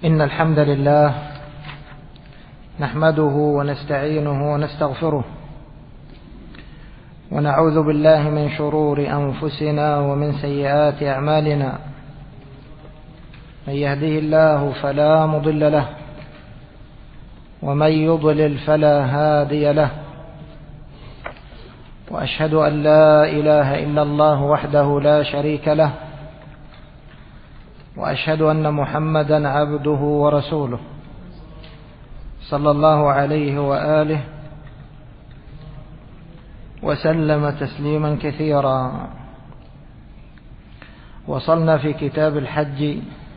إن الحمد لله نحمده ونستعينه ونستغفره ونعوذ بالله من شرور أنفسنا ومن سيئات أعمالنا. من يهده الله فلا مضل له ومن يضلل فلا هادي له، وأشهد أن لا إله إلا الله وحده لا شريك له، وأشهد أن محمدا عبده ورسوله صلى الله عليه وآله وسلم تسليما كثيرا. وصلنا في كتاب الحج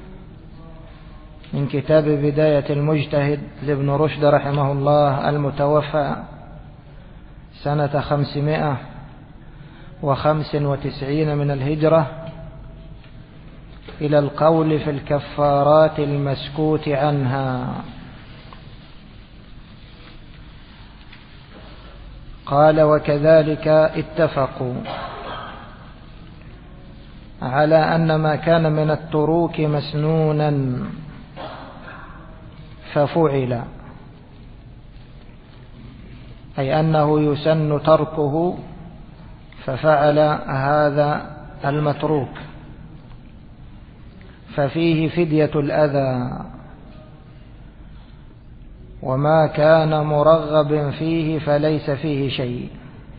من كتاب بداية المجتهد لابن رشد رحمه الله المتوفى سنة 595 من الهجرة إلى القول في الكفارات المسكوت عنها. قال: وكذلك اتفقوا على أن ما كان من التروك مسنونا ففعل، أي أنه يسن تركه ففعل هذا المتروك، ففيه فدية الأذى. وما كان مرغب فيه فليس فيه شيء.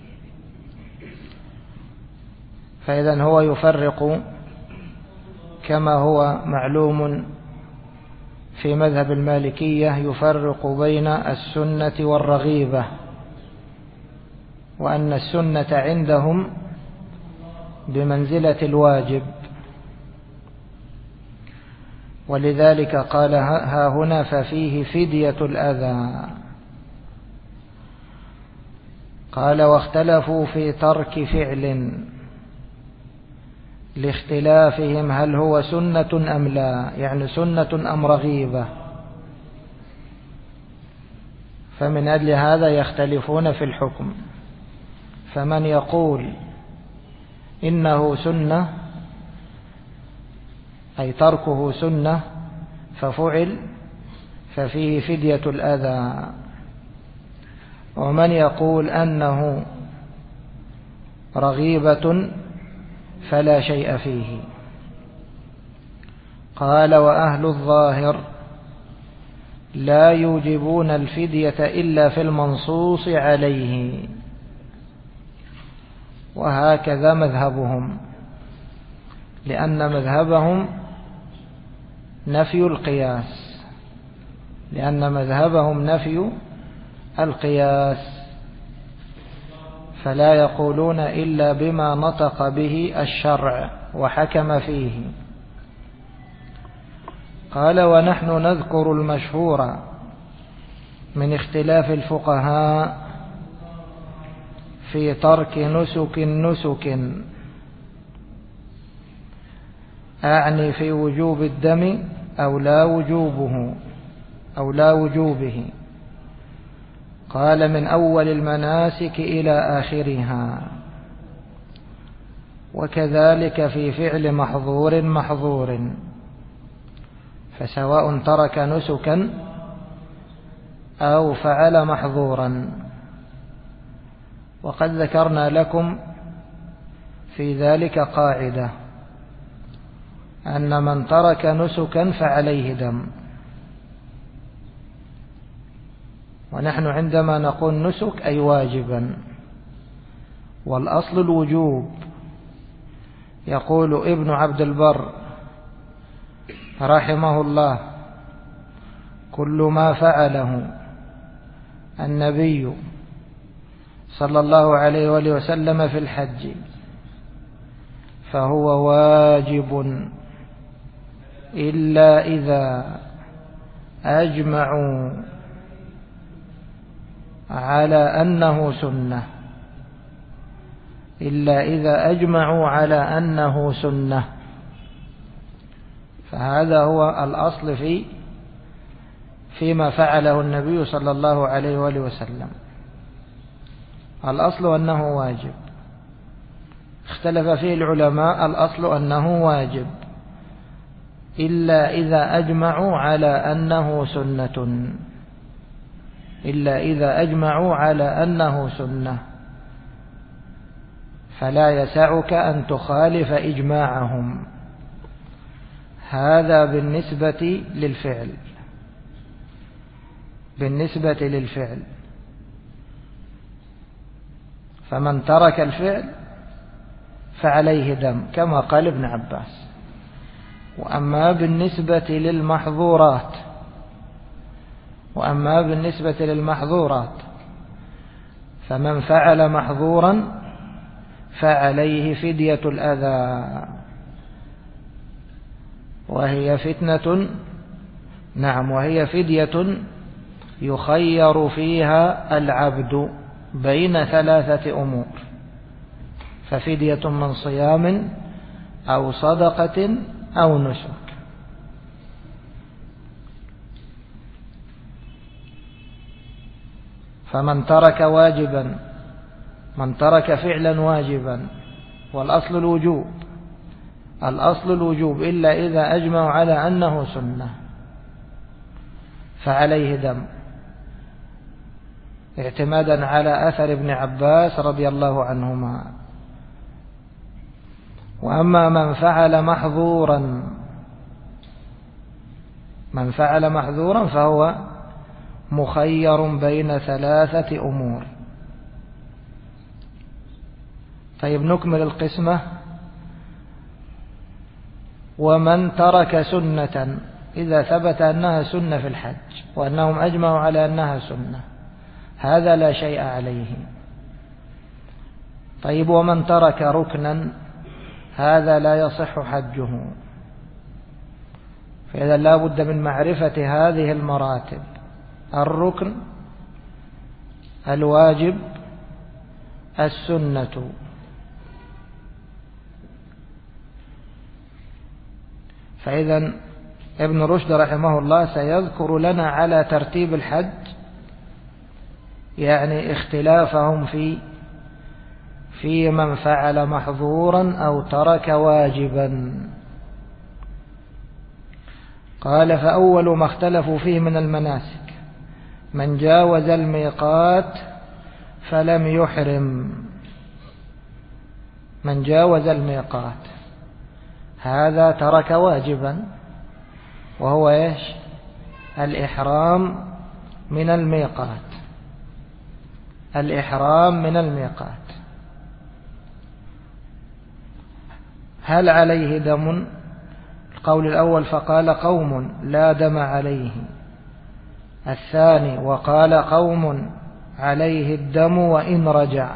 فإذن هو يفرق كما هو معلوم في مذهب المالكية، يفرق بين السنة والرغيبة، وأن السنة عندهم بمنزلة الواجب، ولذلك قال ها هنا ففيه فدية الأذى. قال: واختلفوا في ترك فعل لاختلافهم هل هو سنة أم لا، يعني سنة أم رغيبة، فمن أجل هذا يختلفون في الحكم. فمن يقول إنه سنة أي تركه سنة ففعل ففيه فدية الأذى، ومن يقول أنه رغيبة فلا شيء فيه. قال: وأهل الظاهر لا يوجبون الفدية إلا في المنصوص عليه، وهكذا مذهبهم، لأن مذهبهم نفي القياس، فلا يقولون إلا بما نطق به الشرع وحكم فيه. قال: ونحن نذكر المشهور من اختلاف الفقهاء في ترك نسك، أعني في وجوب الدم أو لا وجوبه. قال: من أول المناسك إلى آخرها، وكذلك في فعل محظور، فسواء ترك نسكا أو فعل محظورا. وقد ذكرنا لكم في ذلك قاعدة، أن من ترك نسكا فعليه دم. ونحن عندما نقول نسك أي واجبا، والأصل الوجوب. يقول ابن عبد البر رحمه الله: كل ما فعله النبي صلى الله عليه وآله وسلم في الحج فهو واجب إلا إذا أجمعوا على أنه سنة، فهذا هو الأصل فيما فعله النبي صلى الله عليه وآله وسلم. الأصل أنه واجب، اختلف فيه العلماء، الأصل أنه واجب، إلا إذا أجمعوا على أنه سنة، إلا إذا أجمعوا على أنه سنة، فلا يسعك أن تخالف إجماعهم. هذا بالنسبة للفعل. بالنسبة للفعل فمن ترك الفعل فعليه دم كما قال ابن عباس. وأما بالنسبة للمحظورات فمن فعل محظورا فعليه فدية الأذى، وهي فتنة، نعم، وهي فدية يخير فيها العبد بين 3 أمور، ففدية من صيام أو صدقة أو نسك. فمن ترك واجبا، من ترك فعلا واجبا، والأصل الوجوب إلا إذا أجمعوا على أنه سنة، فعليه دم، اعتمادا على أثر ابن عباس رضي الله عنهما. وأما من فعل محظورا فهو مخير بين 3 أمور. طيب نكمل القسمة. ومن ترك سنة، إذا ثبت أنها سنة في الحج وأنهم أجمعوا على أنها سنة، هذا لا شيء عليه. طيب ومن ترك ركنا، هذا لا يصح حجه. فإذا لا بد من معرفة هذه المراتب: الركن، الواجب، السنة. فإذا ابن رشد رحمه الله سيذكر لنا على ترتيب الحج، يعني اختلافهم في من فعل محظورا أو ترك واجبا. قال: فأول ما اختلفوا فيه من المناسك من جاوز الميقات فلم يحرم. من جاوز الميقات هذا ترك واجبا، وهو ايش؟ الإحرام من الميقات. الإحرام من الميقات. هل عليه دم؟ القول الأول: فقال قوم لا دم عليه. الثاني: وقال قوم عليه الدم وإن رجع،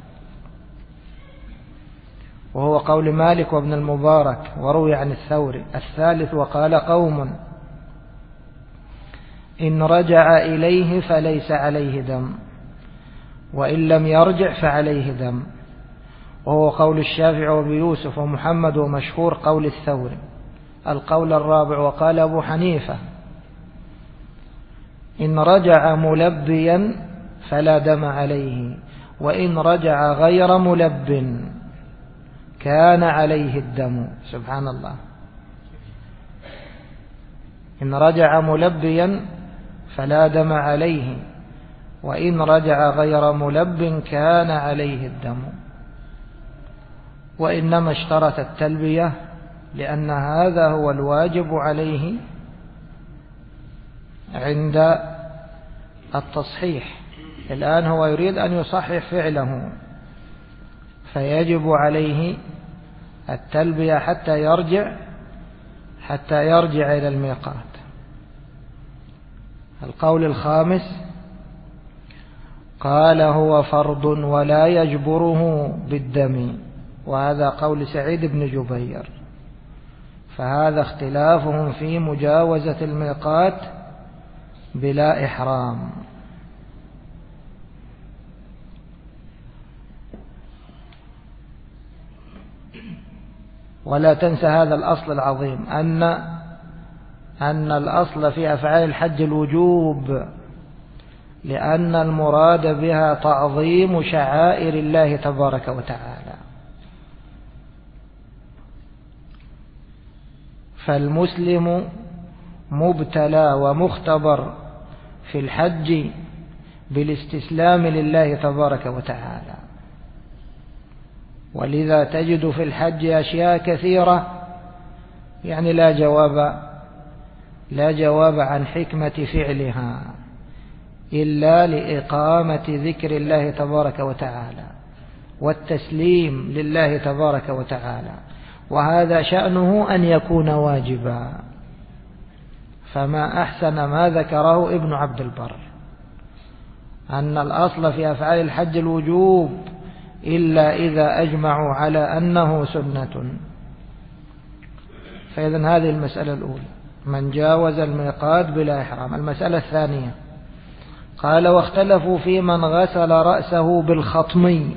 وهو قول مالك وابن المبارك وروي عن الثوري. الثالث: وقال قوم إن رجع إليه فليس عليه دم، وإن لم يرجع فعليه دم، وهو قول الشافعي وابي يوسف ومحمد ومشهور قول الثوري. القول الرابع: وقال أبو حنيفة إن رجع ملبيا فلا دم عليه، وإن رجع غير ملب كان عليه الدم. سبحان الله. إن رجع ملبيا فلا دم عليه، وإن رجع غير ملب كان عليه الدم. وإنما اشترط التلبية لأن هذا هو الواجب عليه عند التصحيح. الآن هو يريد أن يصحح فعله، فيجب عليه التلبية حتى يرجع إلى الميقات. القول الخامس: قال هو فرض ولا يجبره بالدم، وهذا قول سعيد بن جبير. فهذا اختلافهم في مجاوزة الميقات بلا إحرام. ولا تنسى هذا الأصل العظيم، أن الأصل في أفعال الحج الوجوب، لأن المراد بها تعظيم شعائر الله تبارك وتعالى. فالمسلم مبتلى ومختبر في الحج بالاستسلام لله تبارك وتعالى. ولذا تجد في الحج أشياء كثيرة يعني لا جواب عن حكمة فعلها إلا لإقامة ذكر الله تبارك وتعالى والتسليم لله تبارك وتعالى، وهذا شأنه أن يكون واجبا. فما أحسن ما ذكره ابن عبد البر أن الأصل في أفعال الحج الوجوب إلا إذا أجمعوا على أنه سنة. فإذن هذه المسألة الأولى، من جاوز الميقات بلا إحرام. المسألة الثانية قال واختلفوا في من غسل رأسه بالخطم.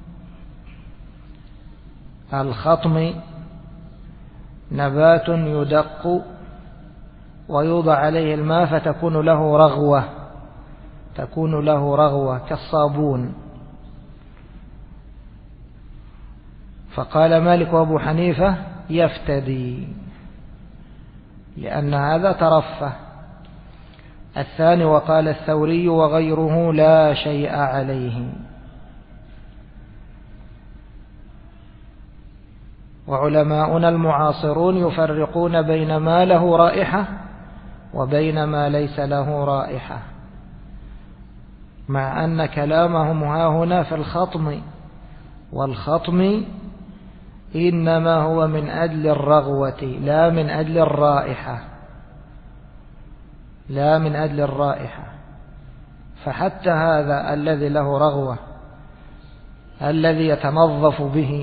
الخطم نبات يدق ويوضع عليه الماء فتكون له رغوة كالصابون. فقال مالك وأبو حنيفة يفتدي لأن هذا ترفه. الثاني وقال الثوري وغيره لا شيء عليه. وعلماؤنا المعاصرون يفرقون بين ما له رائحة وبين ما ليس له رائحة، مع أن كلامهم هنا في الخطم، والخطم إنما هو من أجل الرغوة لا من أجل الرائحة. فحتى هذا الذي له رغوة الذي يتنظف به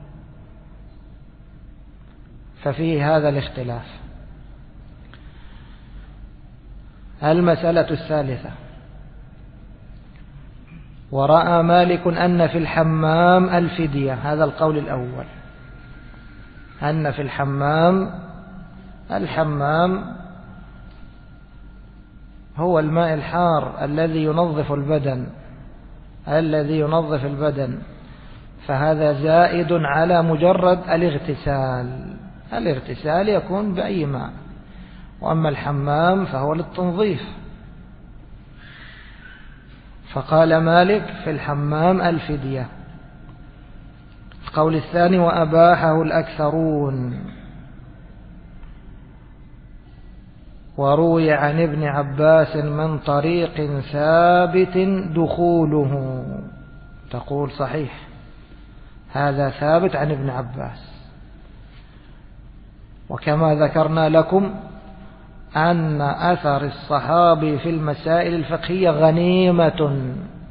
ففيه هذا الاختلاف. المسألة الثالثة ورأى مالك أن في الحمام الفدية. هذا القول الأول، أن في الحمام هو الماء الحار الذي ينظف البدن، فهذا زائد على مجرد الاغتسال يكون بأي ماء، وأما الحمام فهو للتنظيف. فقال مالك في الحمام الفدية. القول الثاني وأباحه الأكثرون، وروي عن ابن عباس من طريق ثابت دخوله. تقول صحيح، هذا ثابت عن ابن عباس. وكما ذكرنا لكم أن أثر الصحابي في المسائل الفقهية غنيمة.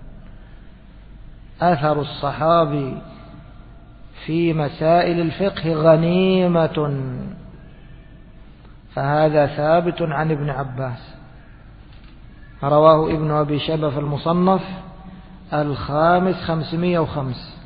أثر الصحابي في مسائل الفقه غنيمة، فهذا ثابت عن ابن عباس. رواه ابن أبي شيبة في المصنف 505.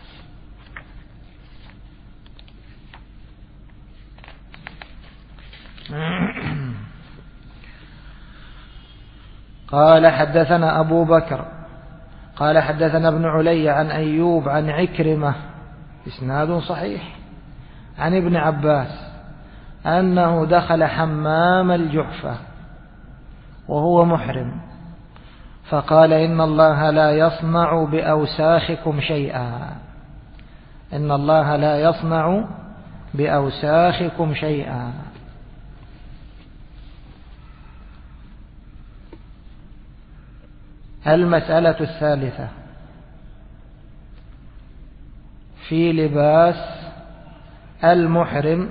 قال حدثنا أبو بكر قال حدثنا ابن علي عن أيوب عن عكرمة إسناد صحيح عن ابن عباس أنه دخل حمام الجحفة وهو محرم، فقال إن الله لا يصنع بأوساخكم شيئا. إن الله لا يصنع بأوساخكم شيئا. المسألة الثالثة في لباس المحرم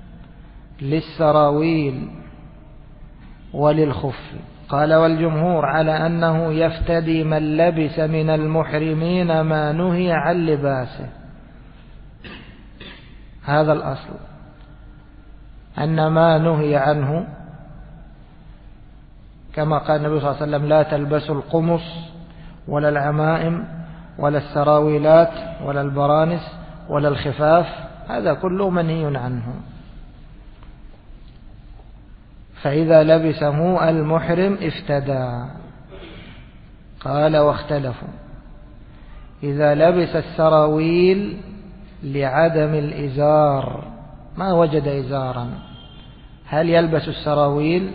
للسراويل وللخف. قال والجمهور على أنه يفتدي من لبس من المحرمين ما نهي عن لباسه. هذا الأصل، أن ما نهي عنه كما قال النبي صلى الله عليه وسلم لا تلبسوا القمص ولا العمائم ولا السراويلات ولا البرانس ولا الخفاف، هذا كله منهي عنه. فإذا لبسه المحرم افتدى. قال واختلفوا إذا لبس السراويل لعدم الإزار، ما وجد إزارا هل يلبس السراويل؟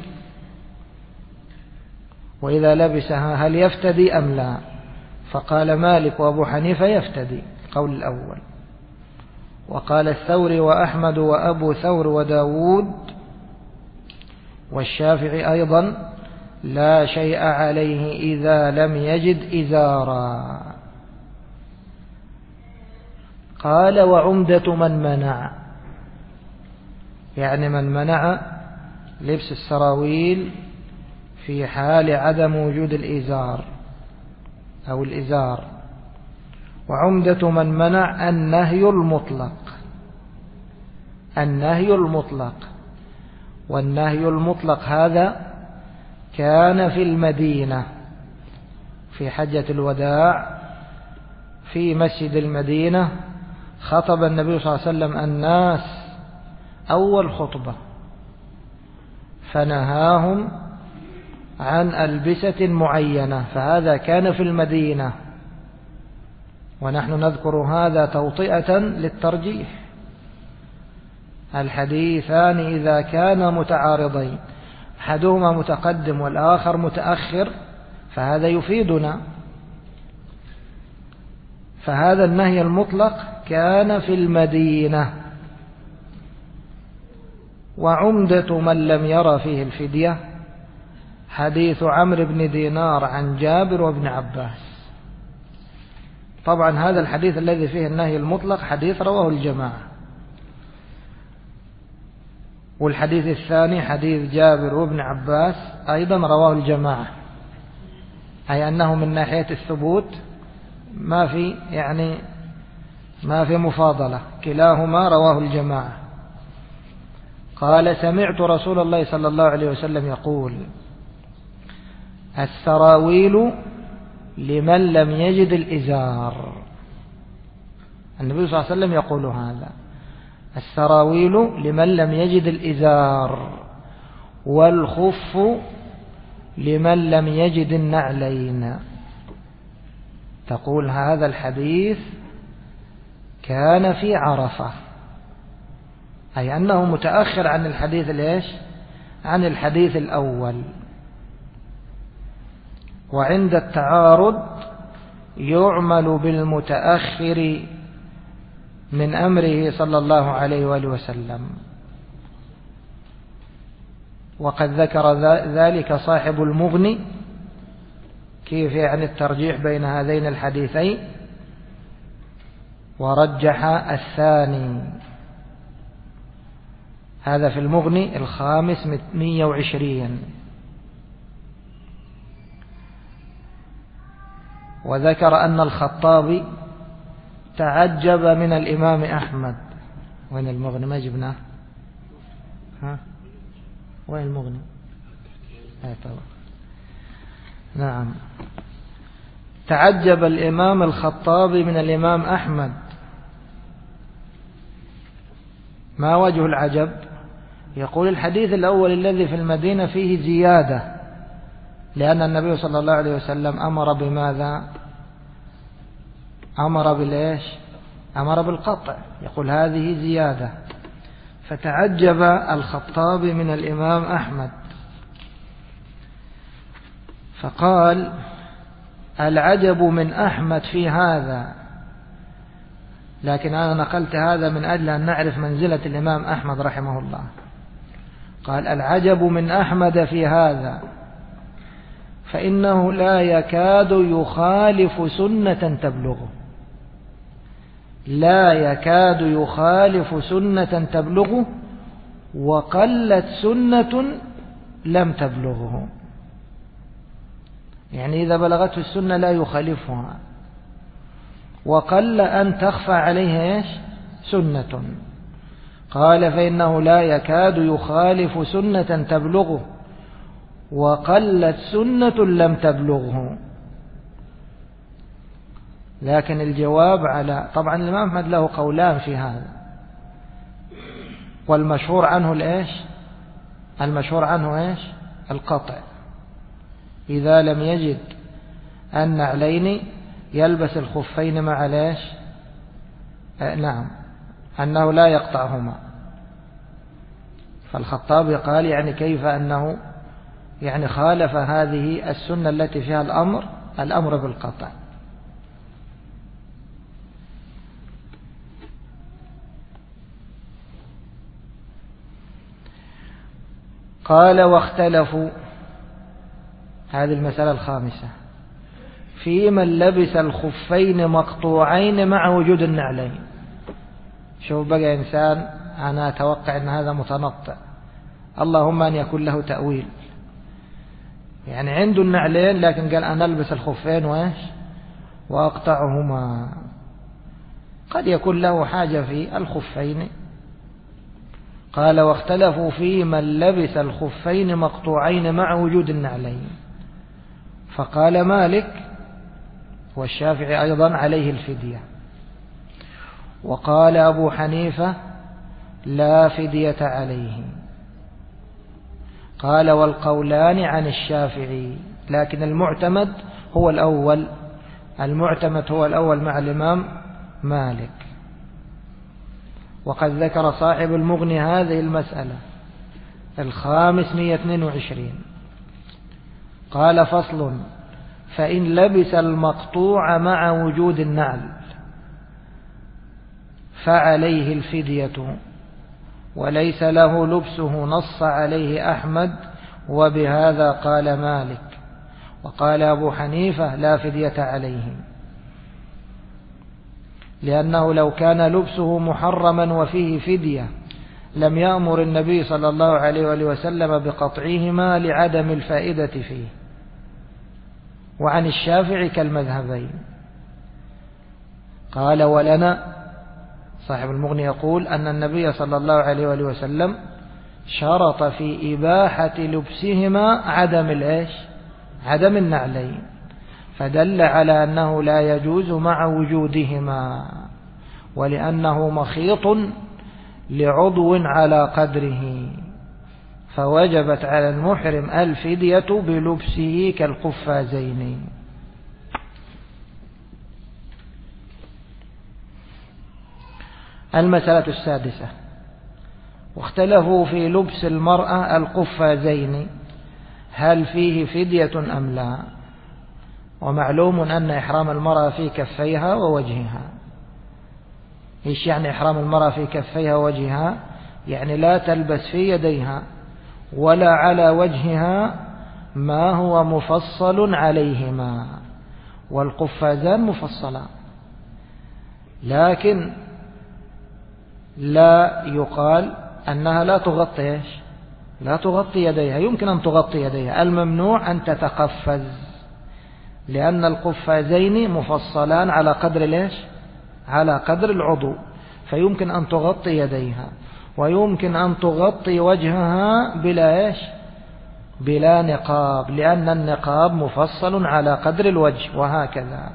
وإذا لبسها هل يفتدي أم لا؟ فقال مالك وأبو حنيفة يفتدي، القول الأول. وقال الثوري وأحمد وأبو ثور وداود والشافعي أيضا لا شيء عليه إذا لم يجد إزارا. قال وعمدة من منع، يعني من منع لبس السراويل في حال عدم وجود الإزار أو الإزار. وعمدة من منع النهي المطلق، النهي المطلق. والنهي المطلق هذا كان في المدينة في حجة الوداع في مسجد المدينة، خطب النبي صلى الله عليه وسلم الناس أول خطبة فنهاهم عن ألبسة معينة، فهذا كان في المدينة. ونحن نذكر هذا توطئة للترجيح. الحديثان إذا كانا متعارضين أحدهما متقدم والآخر متأخر فهذا يفيدنا. فهذا النهي المطلق كان في المدينة. وعمدة من لم يرى فيه الفدية حديث عمرو بن دينار عن جابر وابن عباس. طبعا هذا الحديث الذي فيه النهي المطلق حديث رواه الجماعة. والحديث الثاني حديث جابر وابن عباس أيضا رواه الجماعة، أي أنه من ناحية الثبوت ما في مفاضلة، كلاهما رواه الجماعة. قال سمعت رسول الله صلى الله عليه وسلم يقول السراويل لمن لم يجد الإزار. النبي صلى الله عليه وسلم يقول هذا، السراويل لمن لم يجد الإزار، والخف لمن لم يجد النعلين. تقول هذا الحديث كان في عرفة، أي أنه متأخر عن الحديث عن الحديث الأول. وعند التعارض يعمل بالمتأخر من أمره صلى الله عليه وآله وسلم. وقد ذكر ذلك صاحب المغني، كيف يعني الترجيح بين هذين الحديثين، ورجح الثاني. هذا في المغني الخامس 120. وذكر أن الخطابي تعجب من الإمام أحمد. وين المغني؟ ما جبناه. وين المغني؟ طبعا. نعم. تعجب الإمام الخطابي من الإمام أحمد. ما وجه العجب؟ يقول الحديث الأول الذي في المدينة فيه زيادة، لأن النبي صلى الله عليه وسلم أمر بماذا؟ أمر بالقطع. يقول هذه زيادة. فتعجب الخطابي من الإمام أحمد، فقال العجب من أحمد في هذا. لكن أنا نقلت هذا من أجل أن نعرف منزلة الإمام أحمد رحمه الله. قال العجب من أحمد في هذا فإنه لا يكاد يخالف سنة تبلغه، لا يكاد يخالف سنة تبلغه، وقلت سنة لم تبلغه. يعني إذا بلغته السنة لا يخالفها، وقل أن تخفى عليه سنة. قال فإنه لا يكاد يخالف سنة تبلغه، وقلت سنة لم تبلغه. لكن الجواب على، طبعا الإمام أحمد له قولان في هذا، والمشهور عنه المشهور عنه القطع. إذا لم يجد النعلين يلبس الخفين مع نعم، أنه لا يقطعهما. فالخطابي قال يعني كيف أنه يعني خالف هذه السنة التي فيها الأمر بالقطع. قال واختلفوا، هذه المسألة الخامسة، في من لبس الخفين مقطوعين مع وجود النعلين. شوف بقى إنسان أنا أتوقع أن هذا متنطع، اللهم أن يكون له تأويل، يعني عنده النعلين لكن قال أنا ألبس الخفين وأقطعهما. قد يكون له حاجة في الخفين. قال واختلفوا في من لبس الخفين مقطوعين مع وجود النعلين، فقال مالك والشافعي أيضا عليه الفدية، وقال أبو حنيفة لا فدية عليه. قال والقولان عن الشافعي، لكن المعتمد هو الأول، مع الإمام مالك. وقد ذكر صاحب المغني هذه المسألة 522. قال فصل: فإن لبس المقطوع مع وجود النعل فعليه الفدية، وليس له لبسه، نص عليه أحمد، وبهذا قال مالك. وقال أبو حنيفة لا فدية عليه، لأنه لو كان لبسه محرما وفيه فدية لم يأمر النبي صلى الله عليه وآله وسلم بقطعهما لعدم الفائدة فيه. وعن الشافعي كالمذهبين. قال ولنا، صاحب المغني يقول أن النبي صلى الله عليه وآله وسلم شرط في إباحة لبسهما عدم النعلين، فدل على أنه لا يجوز مع وجودهما، ولأنه مخيط لعضو على قدره، فوجبت على المحرم الفدية بلبسه كالقفازين. المسألة السادسة: واختلفوا في لبس المرأة القفازين هل فيه فدية أم لا. ومعلوم أن إحرام المرأة في كفيها ووجهها. إيش يعني إحرام المرأة في كفيها ووجهها؟ يعني لا تلبس في يديها ولا على وجهها ما هو مفصل عليهما، والقفازان مفصلان، لكن لا يقال أنها لا تغطي يديها. يمكن أن تغطي يديها، الممنوع أن تتقفز، لأن القفازين مفصلان على قدر العضو، فيمكن أن تغطي يديها، ويمكن أن تغطي وجهها بلا نقاب، لأن النقاب مفصل على قدر الوجه، وهكذا.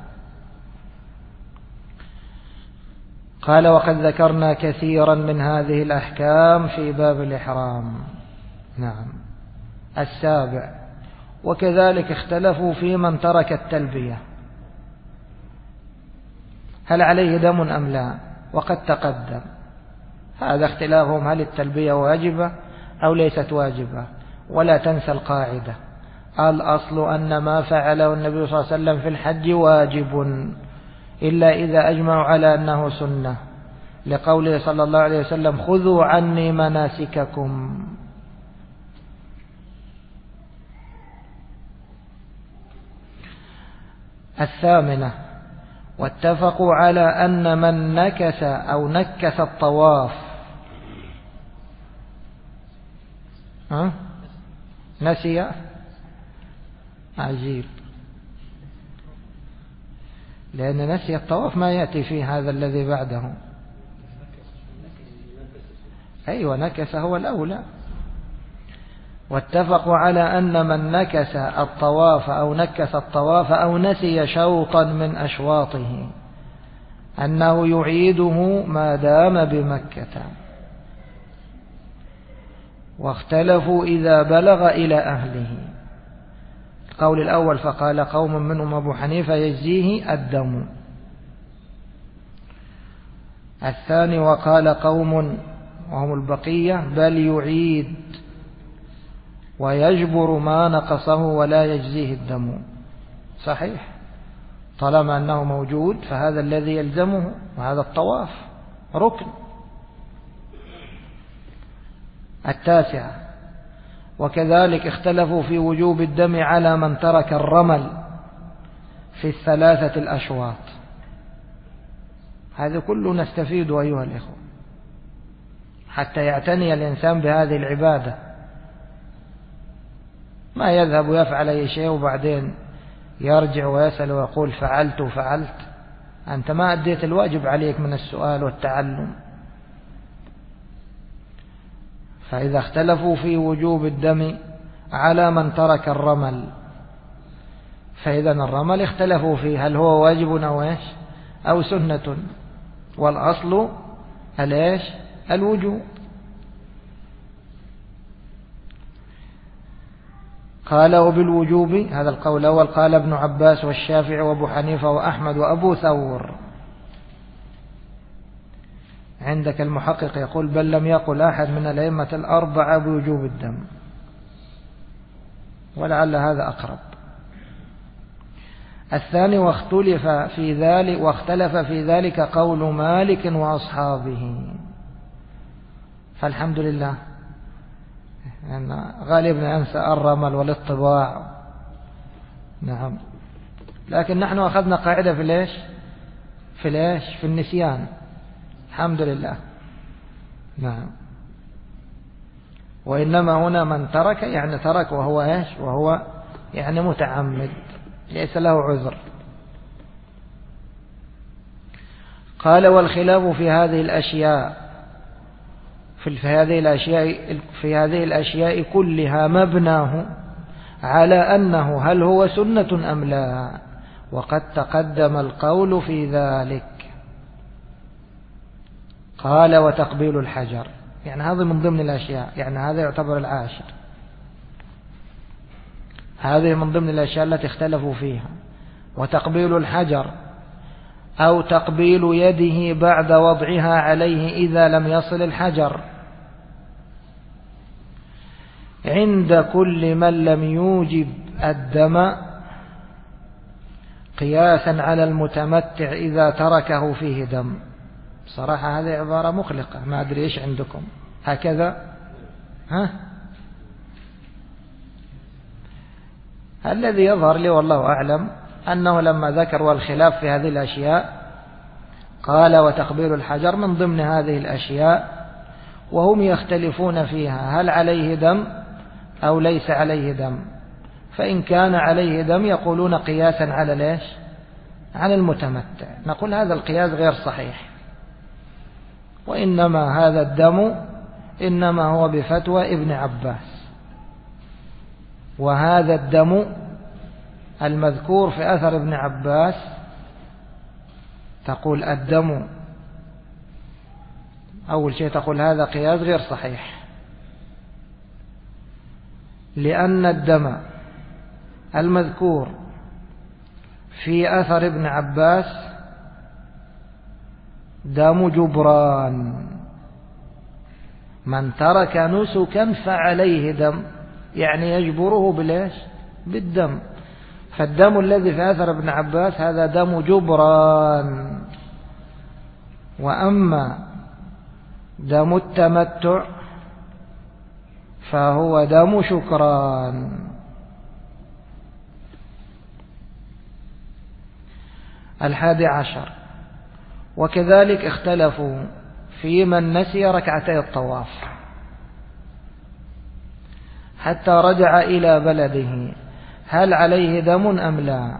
قال وقد ذكرنا كثيرا من هذه الأحكام في باب الإحرام. نعم. السابع: وكذلك اختلفوا في من ترك التلبية هل عليه دم أم لا، وقد تقدم هذا اختلافهم، هل التلبية واجبة أو ليست واجبة. ولا تنسى القاعدة: الأصل أن ما فعله النبي صلى الله عليه وسلم في الحج واجب إلا إذا أجمعوا على أنه سنة، لقوله صلى الله عليه وسلم: خذوا عني مناسككم. الثامنة: واتفقوا على أن من نكس أو نكس الطواف نسي. عجيب، لأن نسي الطواف ما يأتي فيه هذا الذي بعده. أيوة، نكس هو الأولى. واتفقوا على أن من نكس الطواف أو نكس الطواف أو نسي شوطا من أشواطه أنه يعيده ما دام بمكة. واختلفوا إذا بلغ إلى أهله. القول الأول: فقال قوم منهم أبو حنيفة يجزيه الدم. الثاني: وقال قوم وهم البقية، بل يعيد ويجبر ما نقصه ولا يجزيه الدم. صحيح، طالما أنه موجود فهذا الذي يلزمه، وهذا الطواف ركن. 9، وكذلك اختلفوا في وجوب الدم على من ترك الرمل في 3 الأشواط. هذا كله نستفيد أيها الإخوة حتى يعتني الإنسان بهذه العبادة، ما يذهب ويفعل أي شيء وبعدين يرجع ويسأل ويقول فعلت وفعلت. أنت ما أديت الواجب عليك من السؤال والتعلم. فإذا اختلفوا في وجوب الدم على من ترك الرمل، فإذا الرمل اختلفوا فيه هل هو واجب أو سنة، والأصل الوجوب. قال وبالوجوب، هذا القول الأول، قال ابن عباس والشافعي وابو حنيفة وأحمد وأبو ثور. عندك المحقق يقول بل لم يقل أحد من الأئمة 4 بوجوب الدم، ولعل هذا أقرب. الثاني واختلف في ذلك قول مالك وأصحابه. فالحمد لله غالبنا أنسى الرمل والاطباع. نعم، لكن نحن أخذنا قاعدة في النسيان، الحمد لله. نعم، وإنما هنا من ترك يعني ترك وهو يعني متعمد، ليس له عذر. قال والخلاف في هذه الأشياء كلها مبناه على أنه هل هو سنة أم لا، وقد تقدم القول في ذلك. قال وتقبيل الحجر، يعني هذا من ضمن الأشياء، يعني هذا يعتبر العاشر، هذه من ضمن الأشياء التي اختلفوا فيها. وتقبيل الحجر أو تقبيل يده بعد وضعها عليه إذا لم يصل الحجر عند كل من لم يوجب الدم، قياسا على المتمتع إذا تركه فيه دم. صراحة هذه عبارة مخلقة، ما أدري إيش عندكم هكذا. الذي يظهر لي والله أعلم أنه لما ذكر والخلاف في هذه الأشياء قال وتقبيل الحجر من ضمن هذه الأشياء، وهم يختلفون فيها هل عليه دم أو ليس عليه دم. فإن كان عليه دم يقولون قياسا على على المتمتع. نقول هذا القياس غير صحيح، وإنما هذا الدم إنما هو بفتوى ابن عباس، وهذا الدم المذكور في أثر ابن عباس تقول الدم، أول شيء تقول هذا قياس غير صحيح، لأن الدم المذكور في أثر ابن عباس دم جبران، من ترك نسكا فعليه دم، يعني يجبره بالدم. فالدم الذي في أثر ابن عباس هذا دم جبران. وأما دم التمتع فهو دم شكران. 11 وكذلك اختلفوا في من نسي ركعتي الطواف حتى رجع إلى بلده هل عليه دم أم لا.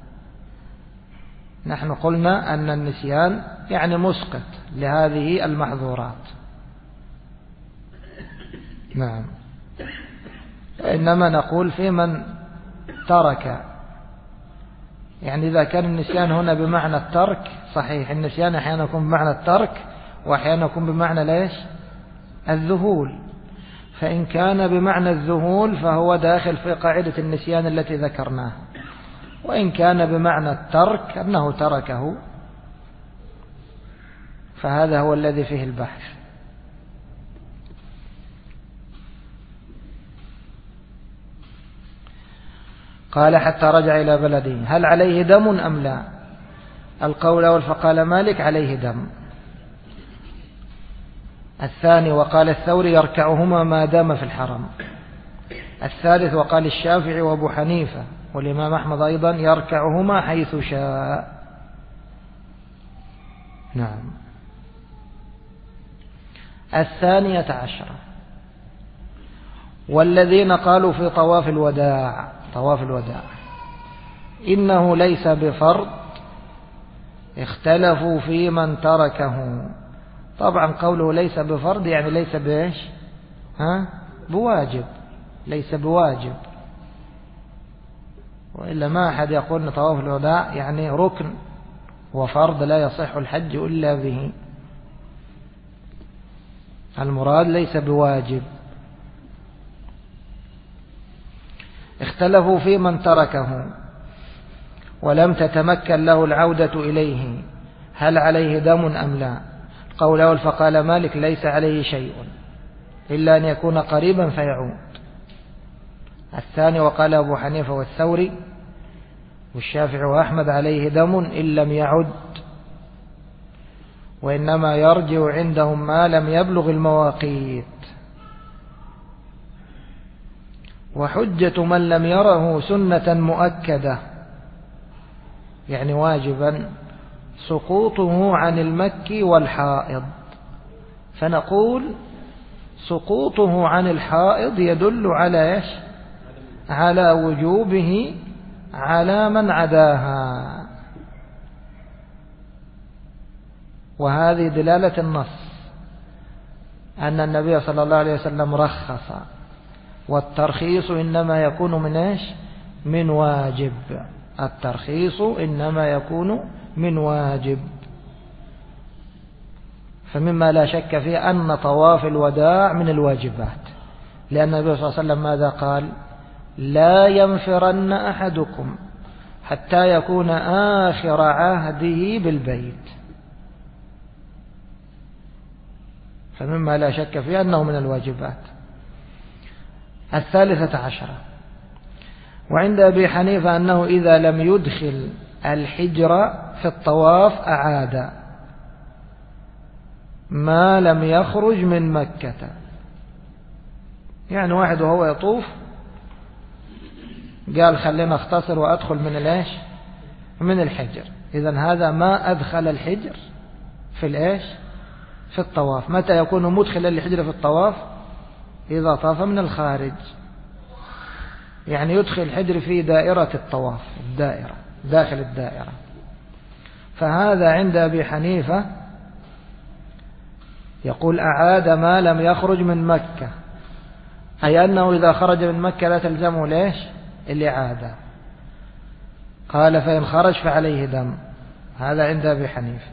نحن قلنا أن النسيان يعني مسقط لهذه المحظورات. نعم، إنما نقول في من ترك، يعني إذا كان النسيان هنا بمعنى الترك صحيح، النسيان أحيانا يكون بمعنى الترك وأحيانا يكون بمعنى الذهول. فإن كان بمعنى الذهول فهو داخل في قاعدة النسيان التي ذكرناها، وإن كان بمعنى الترك أنه تركه فهذا هو الذي فيه البحث. قال حتى رجع إلى بلده، هل عليه دم أم لا؟ القول الأول فقال مالك عليه دم. الثاني وقال الثوري يركعهما ما دام في الحرم. الثالث وقال الشافعي وابو حنيفة والإمام أحمد أيضا يركعهما حيث شاء. نعم. 12 والذين قالوا في طواف الوداع إنه ليس بفرض اختلفوا في من تركه. طبعا قوله ليس بفرض يعني ليس بإيش؟ بواجب، ليس بواجب، وإلا ما أحد يقول أن طواف الوداع يعني ركن وفرض لا يصح الحج إلا به. المراد ليس بواجب. اختلفوا في من تركه ولم تتمكن له العودة إليه، هل عليه دم أم لا؟ القول الأول فقال مالك ليس عليه شيء إلا أن يكون قريبا فيعود. الثاني وقال أبو حنيفة والثوري والشافعي وأحمد عليه دم إن لم يعد، وإنما يرجع عندهم ما لم يبلغ المواقيت. وحجة من لم يره سنة مؤكدة يعني واجبا سقوطه عن المكي والحائض، فنقول سقوطه عن الحائض يدل على إيش؟ على وجوبه على من عداها، وهذه دلالة النص أن النبي صلى الله عليه وسلم رخص، والترخيص إنما يكون من إيش؟ من واجب. الترخيص إنما يكون من واجب. فمما لا شك فيه أن طواف الوداع من الواجبات، لأن النبي صلى الله عليه وسلم ماذا قال؟ لا ينفرن أحدكم حتى يكون آخر عهده بالبيت. فمما لا شك فيه أنه من الواجبات. 13 وعند أبي حنيفة أنه إذا لم يدخل الحجر في الطواف أعاد ما لم يخرج من مكة. يعني واحد وهو يطوف قال خلينا اختصر وأدخل من الإيش؟ من الحجر. إذن هذا ما أدخل الحجر في الإيش؟ في الطواف. متى يكون مدخلا للحجر في الطواف؟ إذا طاف من الخارج، يعني يدخل الحجر في دائرة الطواف، الدائرة داخل الدائرة. فهذا عند أبي حنيفة يقول أعاد ما لم يخرج من مكة، أي أنه إذا خرج من مكة لا تلزمه ليش؟ الإعادة. قال فإن خرج فعليه دم. هذا عند أبي حنيفة.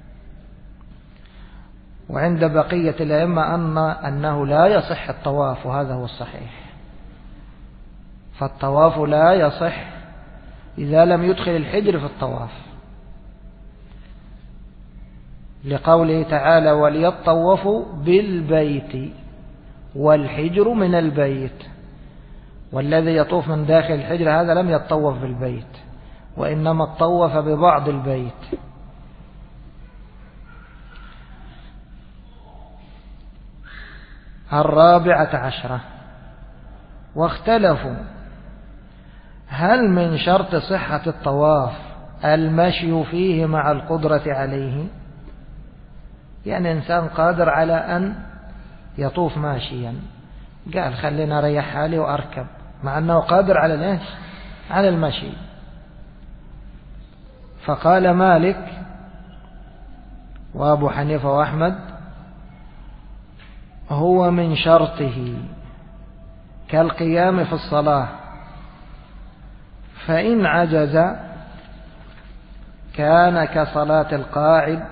وعند بقية الأئمة أنه لا يصح الطواف، وهذا هو الصحيح. فالطواف لا يصح إذا لم يدخل الحجر في الطواف، لقوله تعالى وليطوفوا بالبيت والحجر من البيت. والذي يطوف من داخل الحجر هذا لم يطوف بالبيت، وإنما طوف ببعض البيت. ال14 واختلفوا هل من شرط صحة الطواف المشي فيه مع القدرة عليه؟ يعني إنسان قادر على أن يطوف ماشيا، قال خلينا أريح حالي وأركب، مع أنه قادر على ليش؟ على المشي. فقال مالك وأبو حنيفة وأحمد هو من شرطه كالقيام في الصلاة، فإن عجز كان كصلاة القاعد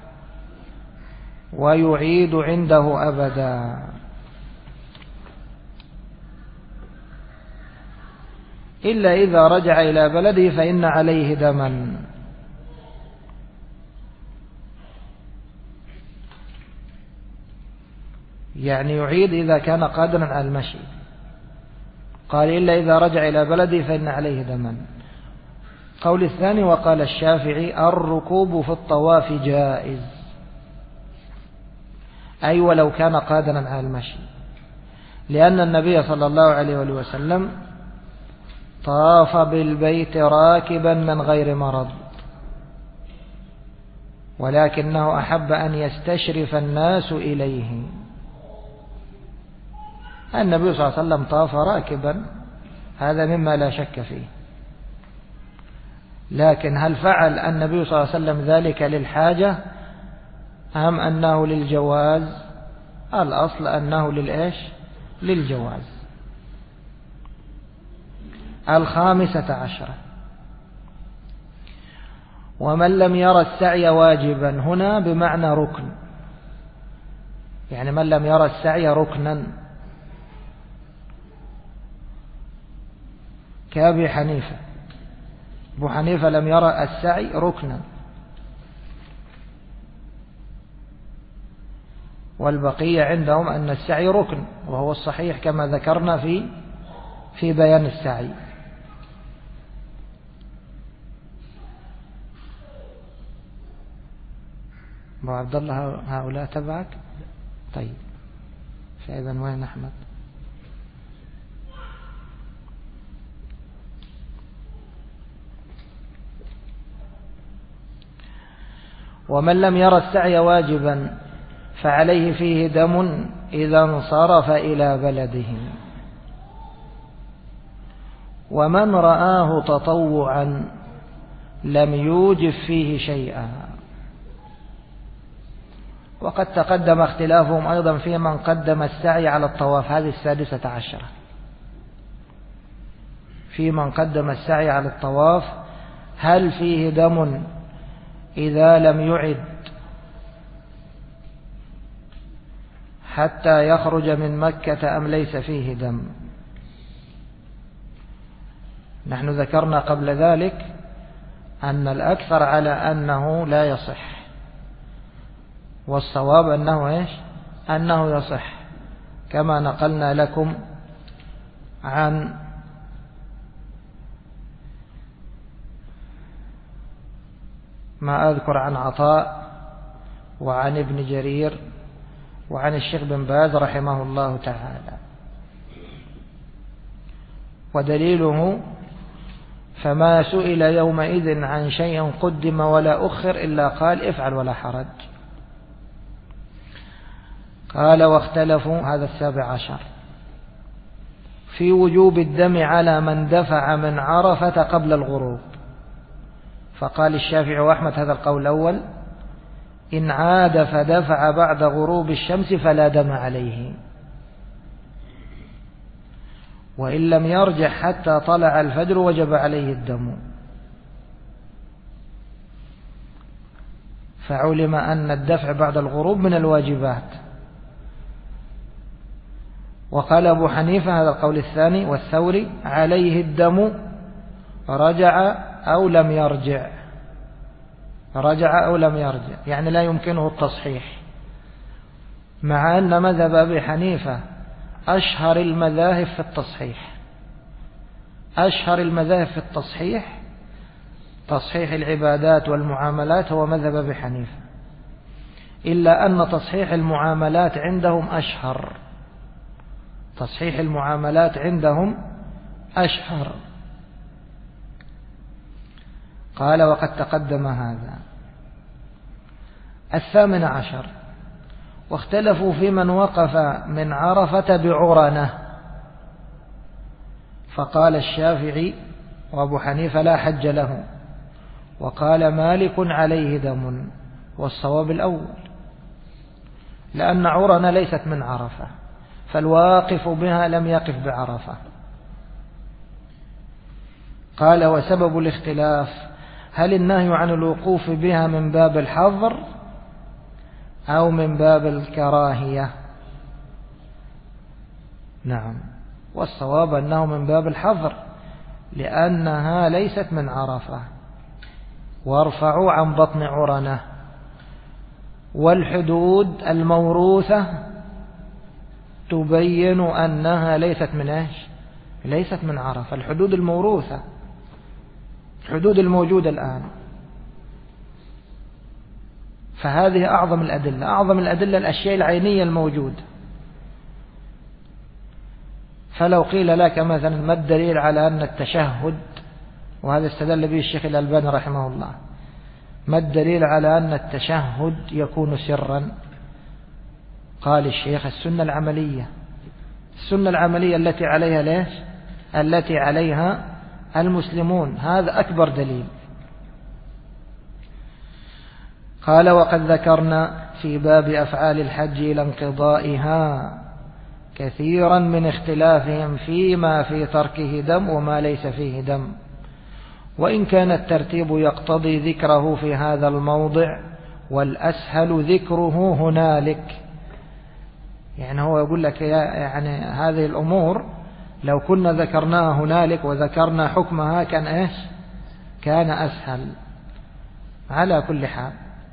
ويعيد عنده أبدا. إلا إذا رجع إلى بلده فإن عليه دما. يعني يعيد إذا كان قادرا على المشي. قال إلا إذا رجع إلى بلده فإن عليه دما. قول الثاني وقال الشافعي الركوب في الطواف جائز، أي ولو كان قادرا على المشي، لأن النبي صلى الله عليه وسلم طاف بالبيت راكبا من غير مرض، ولكنه أحب أن يستشرف الناس إليه. النبي صلى الله عليه وسلم طاف راكبا، هذا مما لا شك فيه، لكن هل فعل النبي صلى الله عليه وسلم ذلك للحاجة أم أنه للجواز؟ الأصل أنه للجواز. 15 ومن لم يرى السعي واجبا، هنا بمعنى ركن، يعني من لم يرى السعي ركنا كأبي حنيفة. أبو حنيفة لم يرى السعي ركنا، والبقية عندهم أن السعي ركن، وهو الصحيح كما ذكرنا في بيان السعي. أبو عبد الله هؤلاء تبعك؟ طيب، فإذا وين أحمد؟ ومن لم يرى السعي واجبا فعليه فيه دم إذا انصرف إلى بلده، ومن رآه تطوعا لم يوجب فيه شيئا. وقد تقدم اختلافهم أيضا في من قدم السعي على الطواف، هذه 16. في من قدم السعي على الطواف هل فيه دم إذا لم يعد حتى يخرج من مكة أم ليس فيه دم؟ نحن ذكرنا قبل ذلك أن الأكثر على أنه لا يصح، والصواب أنه يصح، كما نقلنا لكم عن ما أذكر عن عطاء وعن ابن جرير وعن الشيخ بن باز رحمه الله تعالى. ودليله فما سئل يومئذ عن شيء قدم ولا أخر إلا قال افعل ولا حرج. قال واختلفوا، هذا 17، في وجوب الدم على من دفع من عرفة قبل الغروب. فقال الشافعي وأحمد هذا القول الأول: إن عاد فدفع بعد غروب الشمس فلا دم عليه، وإن لم يرجع حتى طلع الفجر وجب عليه الدم. فعلم أن الدفع بعد الغروب من الواجبات. وقال أبو حنيفة هذا القول الثاني والثوري: عليه الدم رجع أو لم يرجع. رجع أو لم يرجع يعني لا يمكنه التصحيح، مع أن مذهب أبي حنيفة أشهر المذاهب في التصحيح. أشهر المذاهب في التصحيح، تصحيح العبادات والمعاملات، هو مذهب أبي حنيفة، إلا أن تصحيح المعاملات عندهم أشهر. تصحيح المعاملات عندهم أشهر. قال وقد تقدم هذا. 18، واختلفوا في من وقف من عرفة بعرنة. فقال الشافعي وأبو حنيفة لا حج له، وقال مالك عليه دم، والصواب الأول، لأن عرنة ليست من عرفة، فالواقف بها لم يقف بعرفة. قال وسبب الاختلاف: هل النهي عن الوقوف بها من باب الحظر أو من باب الكراهية؟ نعم، والصواب أنه من باب الحظر، لأنها ليست من عرفة. وارفعوا عن بطن عرنة. والحدود الموروثة تبين أنها ليست ليست من عرفة، الحدود الموروثة، الحدود الموجودة الآن. فهذه أعظم الأدلة. أعظم الأدلة الأشياء العينية الموجودة. فلو قيل لك مثلا ما الدليل على أن التشهد، وهذا استدل به الشيخ الألباني رحمه الله، ما الدليل على أن التشهد يكون سرا؟ قال الشيخ السنة العملية. السنة العملية التي عليها ليش؟ التي عليها المسلمون، هذا أكبر دليل. قال وقد ذكرنا في باب أفعال الحج إلى انقضائها كثيرا من اختلافهم فيما في تركه دم وما ليس فيه دم، وإن كان الترتيب يقتضي ذكره في هذا الموضع والأسهل ذكره هنالك. يعني هو يقول لك يعني هذه الأمور لو كنا ذكرناها هنالك وذكرنا حكمها كان إيش؟ كان أسهل. على كل حال،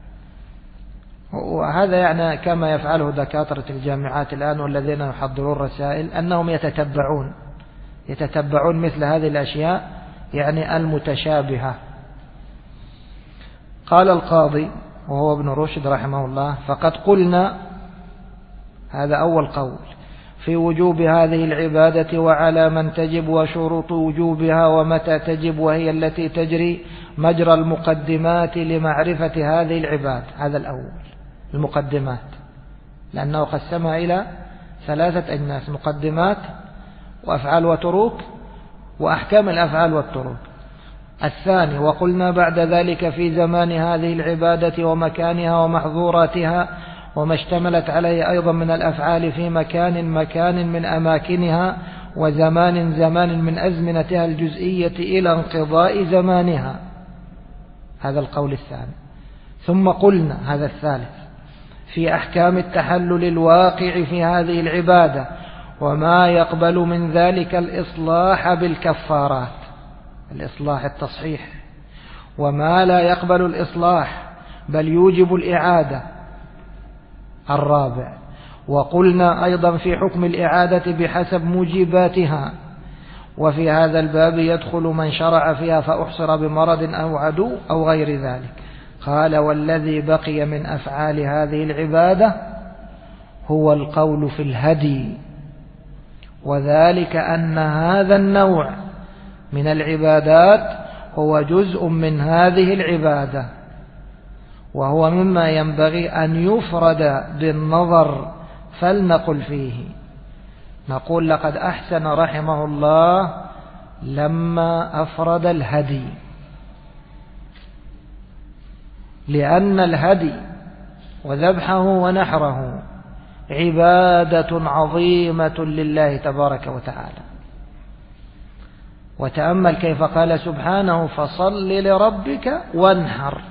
وهذا يعني كما يفعله دكاترة الجامعات الآن والذين يحضرون رسائل، أنهم يتتبعون مثل هذه الأشياء يعني المتشابهة. قال القاضي وهو ابن رشد رحمه الله: فقد قلنا، هذا أول قول، في وجوب هذه العبادة وعلى من تجب وشروط وجوبها ومتى تجب، وهي التي تجري مجرى المقدمات لمعرفة هذه العبادة. هذا الأول، المقدمات، لأنه قسمها إلى 3 أجناس: مقدمات وأفعال وتروك وأحكام الأفعال والتروك. الثاني: وقلنا بعد ذلك في زمان هذه العبادة ومكانها ومحظوراتها وما اشتملت عليه أيضا من الأفعال في مكان من أماكنها وزمان من أزمنتها الجزئية إلى انقضاء زمانها. هذا القول الثاني. ثم قلنا، هذا الثالث، في أحكام التحلل الواقع في هذه العبادة وما يقبل من ذلك الإصلاح بالكفارات، الإصلاح التصحيح، وما لا يقبل الإصلاح بل يوجب الإعادة. الرابع: وقلنا أيضا في حكم الإعادة بحسب موجباتها، وفي هذا الباب يدخل من شرع فيها فأحصر بمرض أو عدو أو غير ذلك. قال: والذي بقي من أفعال هذه العبادة هو القول في الهدي، وذلك أن هذا النوع من العبادات هو جزء من هذه العبادة، وهو مما ينبغي أن يفرد بالنظر. فلنقل فيه، نقول: لقد أحسن رحمه الله لما أفرد الهدي، لأن الهدي وذبحه ونحره عبادة عظيمة لله تبارك وتعالى. وتأمل كيف قال سبحانه: فصل لربك وانحر.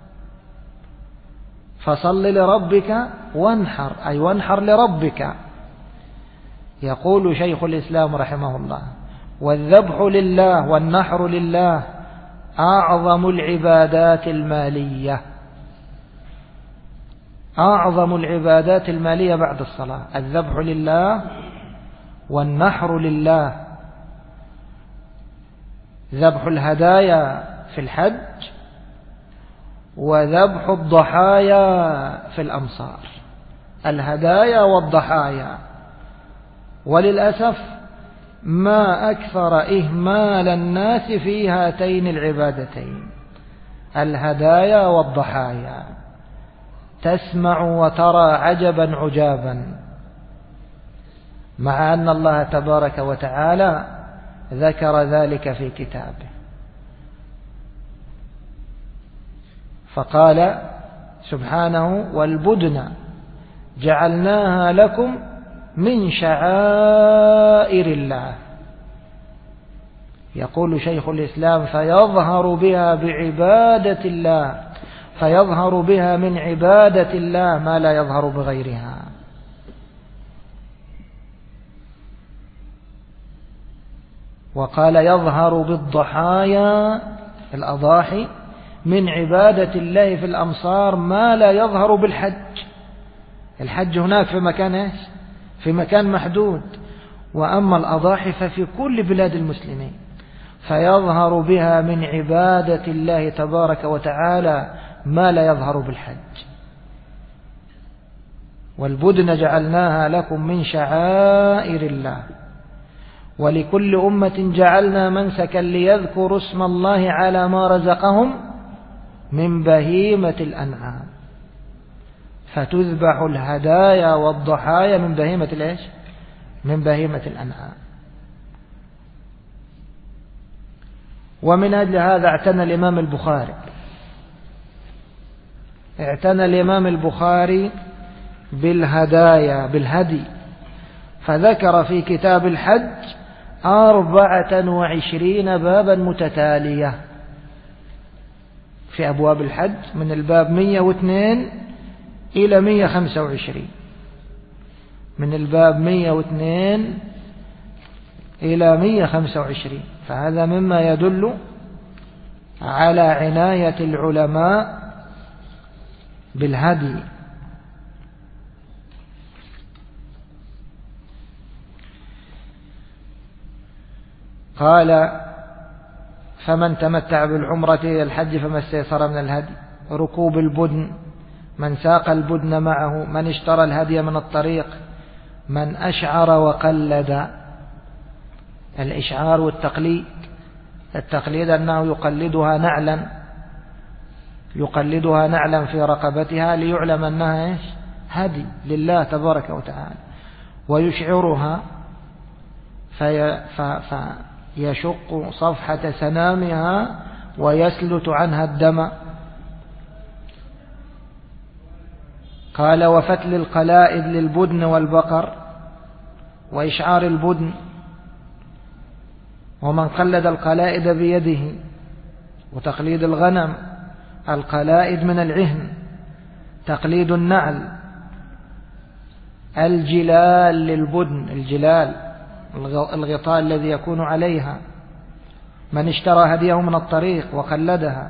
فصل لربك وانحر، أي وانحر لربك. يقول شيخ الإسلام رحمه الله: والذبح لله والنحر لله أعظم العبادات المالية، أعظم العبادات المالية بعد الصلاة. الذبح لله والنحر لله. ذبح الهدايا في الحج وذبح الضحايا في الأمصار، الهدايا والضحايا. وللأسف ما أكثر إهمال الناس في هاتين العبادتين، الهدايا والضحايا. تسمع وترى عجبا عجابا، مع أن الله تبارك وتعالى ذكر ذلك في كتابه. فقال سبحانه: والبدن جعلناها لكم من شعائر الله. يقول شيخ الإسلام: فيظهر بها بعبادة الله، فيظهر بها من عبادة الله ما لا يظهر بغيرها. وقال: يظهر بالضحايا الأضاحي من عبادة الله في الأمصار ما لا يظهر بالحج. الحج هناك في مكان إيش؟ في مكان محدود، وأما الأضاحي ففي كل بلاد المسلمين، فيظهر بها من عبادة الله تبارك وتعالى ما لا يظهر بالحج. والبدن جعلناها لكم من شعائر الله، ولكل أمة جعلنا منسكا ليذكروا اسم الله على ما رزقهم من بهيمة الأنعام، فتذبح الهدايا والضحايا من بهيمة الإيش؟ من بهيمة الأنعام. ومن أجل هذا اعتنى الإمام البخاري بالهدايا، بالهدي، فذكر في كتاب الحج 24 بابا متتالية في أبواب الحج، من الباب 102 إلى 125، من الباب 102 إلى 125. فهذا مما يدل على عناية العلماء بالهدي. قال: فمن تمتع بالعمرة إلى الحج فما استيسر من الهدي. ركوب البدن، من ساق البدن معه، من اشترى الهدي من الطريق، من أشعر وقلد. الإشعار والتقليد، التقليد أنه يقلدها نعلا في رقبتها ليعلم أنها هدي لله تبارك وتعالى، ويشعرها فيشق صفحة سنامها ويسلت عنها الدم. قال: وفتل القلائد للبدن والبقر، وإشعار البدن. ومن قلد القلائد بيده، وتقليد الغنم. القلائد من العهن، تقليد النعل. الجلال للبدن، الجلال الغطاء الذي يكون عليها، من اشترى هديه من الطريق وقلدها.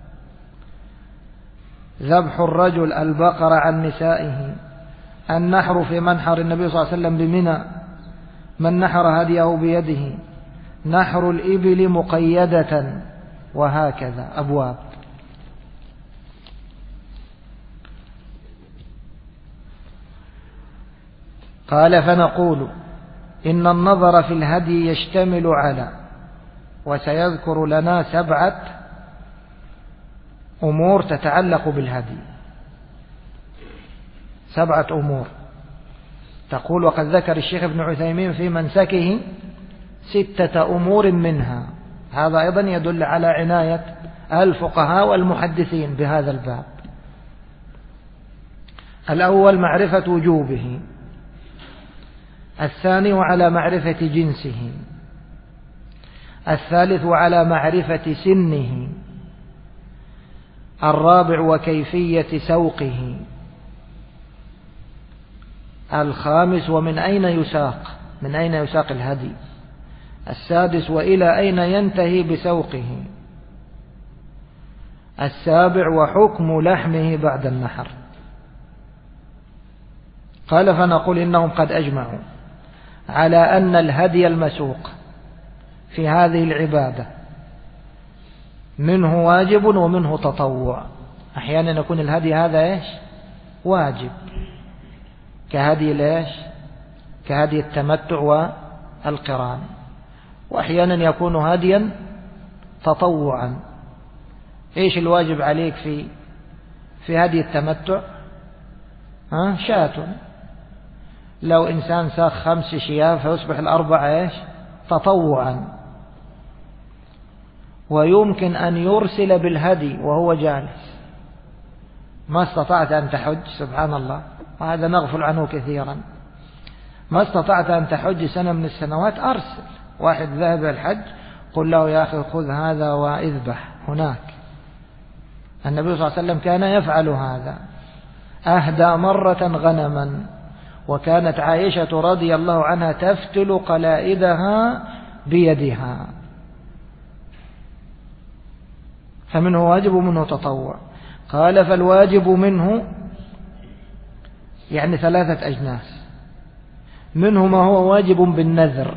ذبح الرجل البقر عن نسائه. النحر في منحر النبي صلى الله عليه وسلم بمنى، من نحر هديه بيده. نحر الإبل مقيدة، وهكذا أبواب. قال: فنقول إن النظر في الهدي يشتمل على، وسيذكر لنا 7 أمور تتعلق بالهدي، 7 أمور. تقول: وقد ذكر الشيخ ابن عثيمين في منسكه 6 أمور منها. هذا أيضا يدل على عناية الفقهاء والمحدثين بهذا الباب. الأول معرفة وجوبه، الثاني على معرفة جنسه، الثالث على معرفة سنه، الرابع وكيفية سوقه، الخامس ومن أين يساق، من أين يساق الهدي، السادس وإلى أين ينتهي بسوقه، السابع وحكم لحمه بعد النحر. قال: فنقول إنهم قد أجمعوا على أن الهدي المسوق في هذه العبادة منه واجب ومنه تطوع. أحيانا يكون الهدي هذا واجب، كهدي كهدي التمتع والقران، وأحيانا يكون هديا تطوعا. إيش الواجب عليك في هدي التمتع؟ شاة. لو إنسان ساق 5 شياه فيصبح 4 تطوعا. ويمكن أن يرسل بالهدي وهو جالس، ما استطعت أن تحج، سبحان الله، وهذا نغفل عنه كثيرا. ما استطعت أن تحج سنة من السنوات، أرسل واحد ذهب الحج، قل له: يا أخي خذ هذا واذبح هناك. النبي صلى الله عليه وسلم كان يفعل هذا. أهدى مرة غنما، وكانت عائشة رضي الله عنها تفتل قلائدها بيدها. فمنه واجب ومنه تطوع. قال: فالواجب منه 3 أجناس. منه ما هو واجب بالنذر،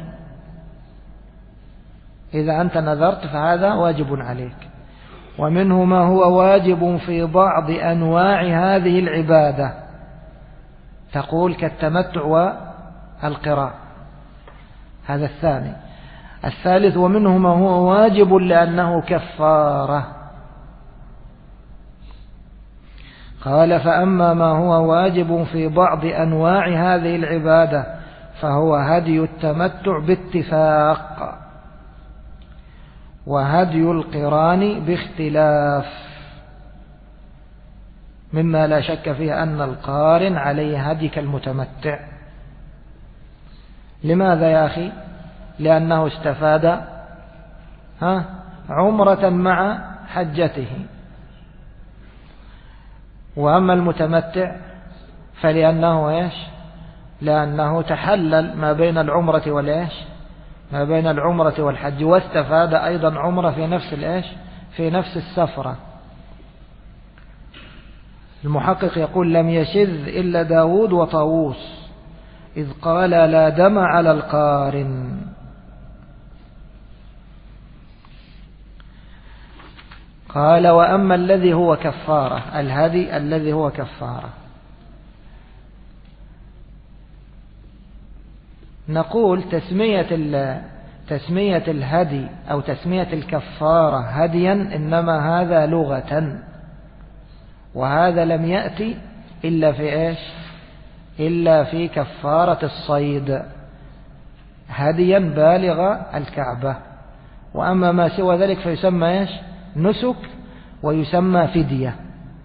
إذا أنت نذرت فهذا واجب عليك. ومنه ما هو واجب في بعض أنواع هذه العبادة، تقول كالتمتع والقراء، هذا الثاني. الثالث ومنه ما هو واجب لأنه كفارة. قال فأما ما هو واجب في بعض أنواع هذه العبادة فهو هدي التمتع باتفاق، وهدي القران باختلاف، مما لا شك فيه أن القارن عليه هدي كالمتمتع. لماذا يا أخي؟ لأنه استفاد عمرة مع حجته. وأما المتمتع فلأنه إيش؟ لأنه تحلل ما بين العمرة والإيش؟ ما بين العمرة والحج، واستفاد أيضا عمرة في نفس الإيش؟ في نفس السفرة. المحقق يقول لم يشذ إلا داود وطاووس إذ قال لا دم على القارن. قال وأما الذي هو كفارة، الهدي الذي هو كفارة، نقول تسمية الهدي أو تسمية الكفارة هديا إنما هذا لغة، وهذا لم يأتي إلا في إيش؟ إلا في كفارة الصيد، هديا بالغ الكعبة. وأما ما سوى ذلك فيسمى إيش؟ نسك، ويسمى فدية.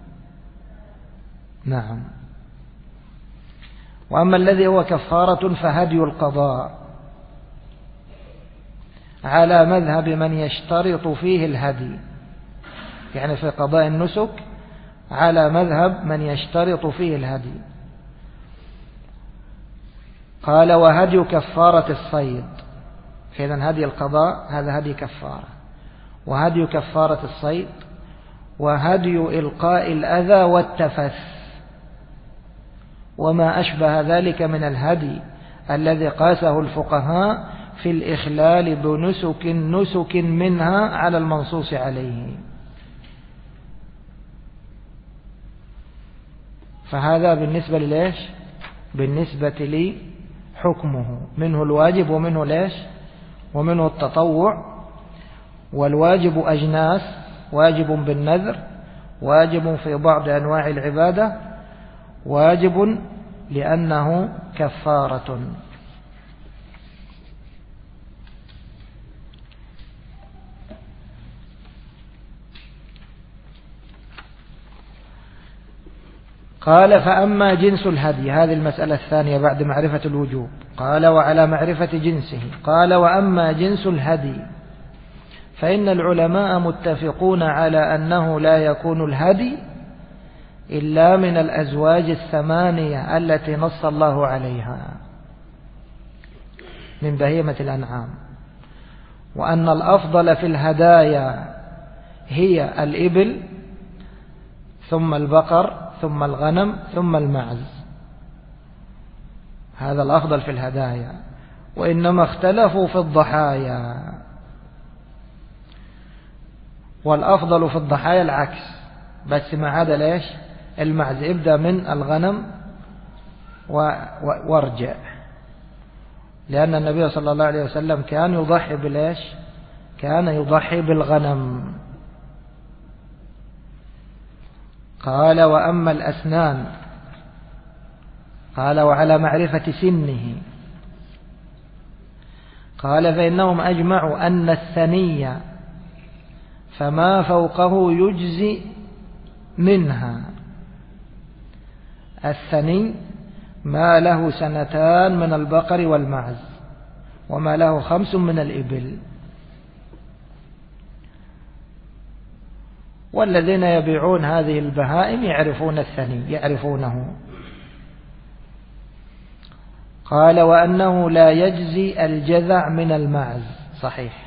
نعم. وأما الذي هو كفارة فهدي القضاء، على مذهب من يشترط فيه الهدي، يعني في قضاء النسك على مذهب من يشترط فيه الهدي. قال وهدي كفارة الصيد، فإذا هدي القضاء هذا هدي كفارة، وهدي كفارة الصيد، وهدي إلقاء الأذى والتفث وما أشبه ذلك من الهدي الذي قاسه الفقهاء في الإخلال بنسك منها على المنصوص عليه. فهذا بالنسبة لليش؟ بالنسبة لي حكمه، منه الواجب ومنه ليش؟ ومنه التطوع. والواجب أجناس: واجب بالنذر، واجب في بعض أنواع العبادة، واجب لأنه كفارة. قال فأما جنس الهدي، هذه المسألة الثانية بعد معرفة الوجوب. قال وعلى معرفة جنسه. قال وأما جنس الهدي فإن العلماء متفقون على أنه لا يكون الهدي إلا من الأزواج الثمانية التي نص الله عليها من بهيمة الأنعام، وأن الأفضل في الهدايا هي الإبل، ثم البقر، ثم الغنم، ثم المعز. هذا الأفضل في الهدايا. وإنما اختلفوا في الضحايا، والأفضل في الضحايا العكس، بس ما عدا ليش؟ المعز. ابدأ من الغنم وارجع، لأن النبي صلى الله عليه وسلم كان يضحي بليش؟ كان يضحي بالغنم. قال وأما الأسنان، قال وعلى معرفة سنه. قال فإنهم أجمعوا أن الثني فما فوقه يجزي منها. الثني ما له 2 من البقر والمعز، وما له 5 من الإبل. والذين يبيعون هذه البهائم يعرفون الثني، يعرفونه. قال وأنه لا يجزي الجذع من المعز. صحيح،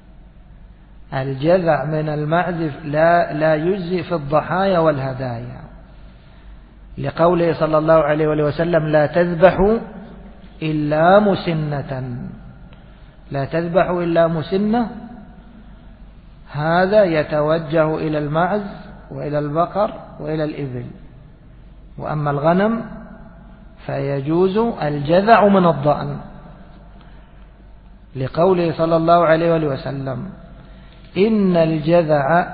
الجذع من المعز لا يجزي في الضحايا والهدايا، لقوله صلى الله عليه وسلم لا تذبحوا إلا مسنة، لا تذبح إلا مسنة، هذا يتوجه إلى المعز وإلى البقر وإلى الإبل. وأما الغنم فيجوز الجذع من الضأن، لقوله صلى الله عليه وسلم: إن الجذع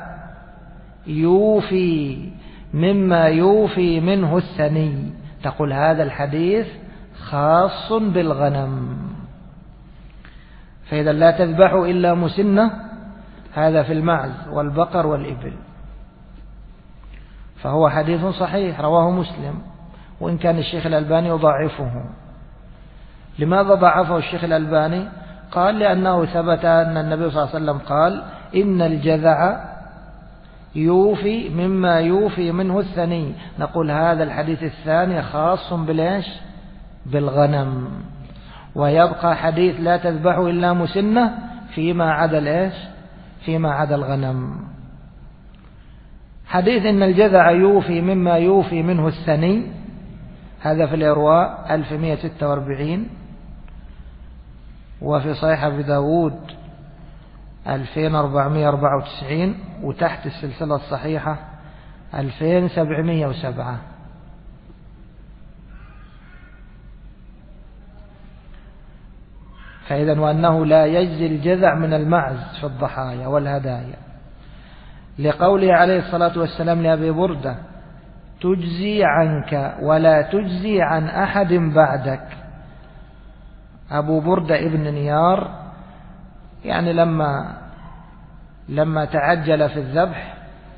يوفي مما يوفي منه الثني. تقول هذا الحديث خاص بالغنم، فإذا لا تذبح إلا مسنة، هذا في المعز والبقر والإبل. فهو حديث صحيح رواه مسلم، وإن كان الشيخ الألباني يضاعفه. لماذا ضعفه الشيخ الألباني؟ قال لأنه ثبت أن النبي صلى الله عليه وسلم قال: إن الجذع يوفي مما يوفي منه الثني. نقول هذا الحديث الثاني خاص بالإيش؟ بالغنم، ويبقى حديث لا تذبح إلا مسنة فيما عدا الإيش؟ فيما عدا الغنم. حديث إن الجذع يوفي مما يوفي منه الثني، هذا في الإرواء 1146، وفي صحيح أبي داود 2494، وتحت السلسلة الصحيحة 2707. فإذا وأنه لا يجزي الجذع من المعز في الضحايا والهدايا، لقوله عليه الصلاة والسلام لأبي بردة: تجزي عنك ولا تجزي عن أحد بعدك. أبو بردة ابن نيار يعني لما تعجل في الذبح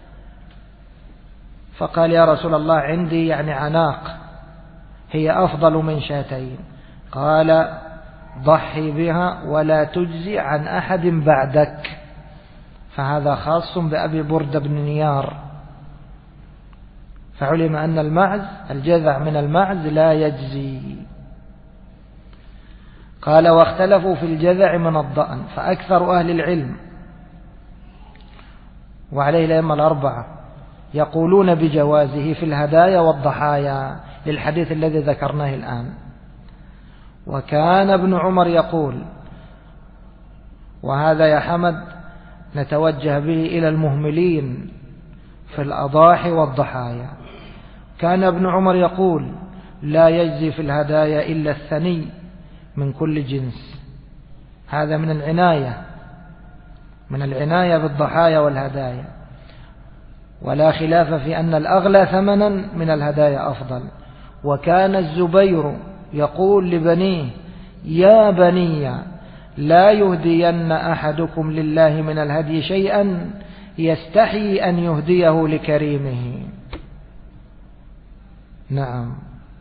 فقال: يا رسول الله عندي يعني عناق هي أفضل من شاتين. قال: ضحي بها ولا تجزي عن أحد بعدك. فهذا خاص بأبي بردة بن نيار. فعلم أن المعز الجذع من المعز لا يجزي. قال: واختلفوا في الجذع من الضأن، فأكثر أهل العلم وعليه الأئمة الأربعة يقولون بجوازه في الهدايا والضحايا، للحديث الذي ذكرناه الآن. وكان ابن عمر يقول، وهذا يا حمد نتوجه به إلى المهملين في الأضاحي والضحايا، كان ابن عمر يقول: لا يجزي في الهدايا إلا الثني من كل جنس. هذا من العناية بالضحايا والهدايا، ولا خلاف في أن الأغلى ثمنا من الهدايا أفضل. وكان الزبير يقول لبنيه: يا بني لا يهدين أحدكم لله من الهدي شيئا يستحي أن يهديه لكريمه. نعم،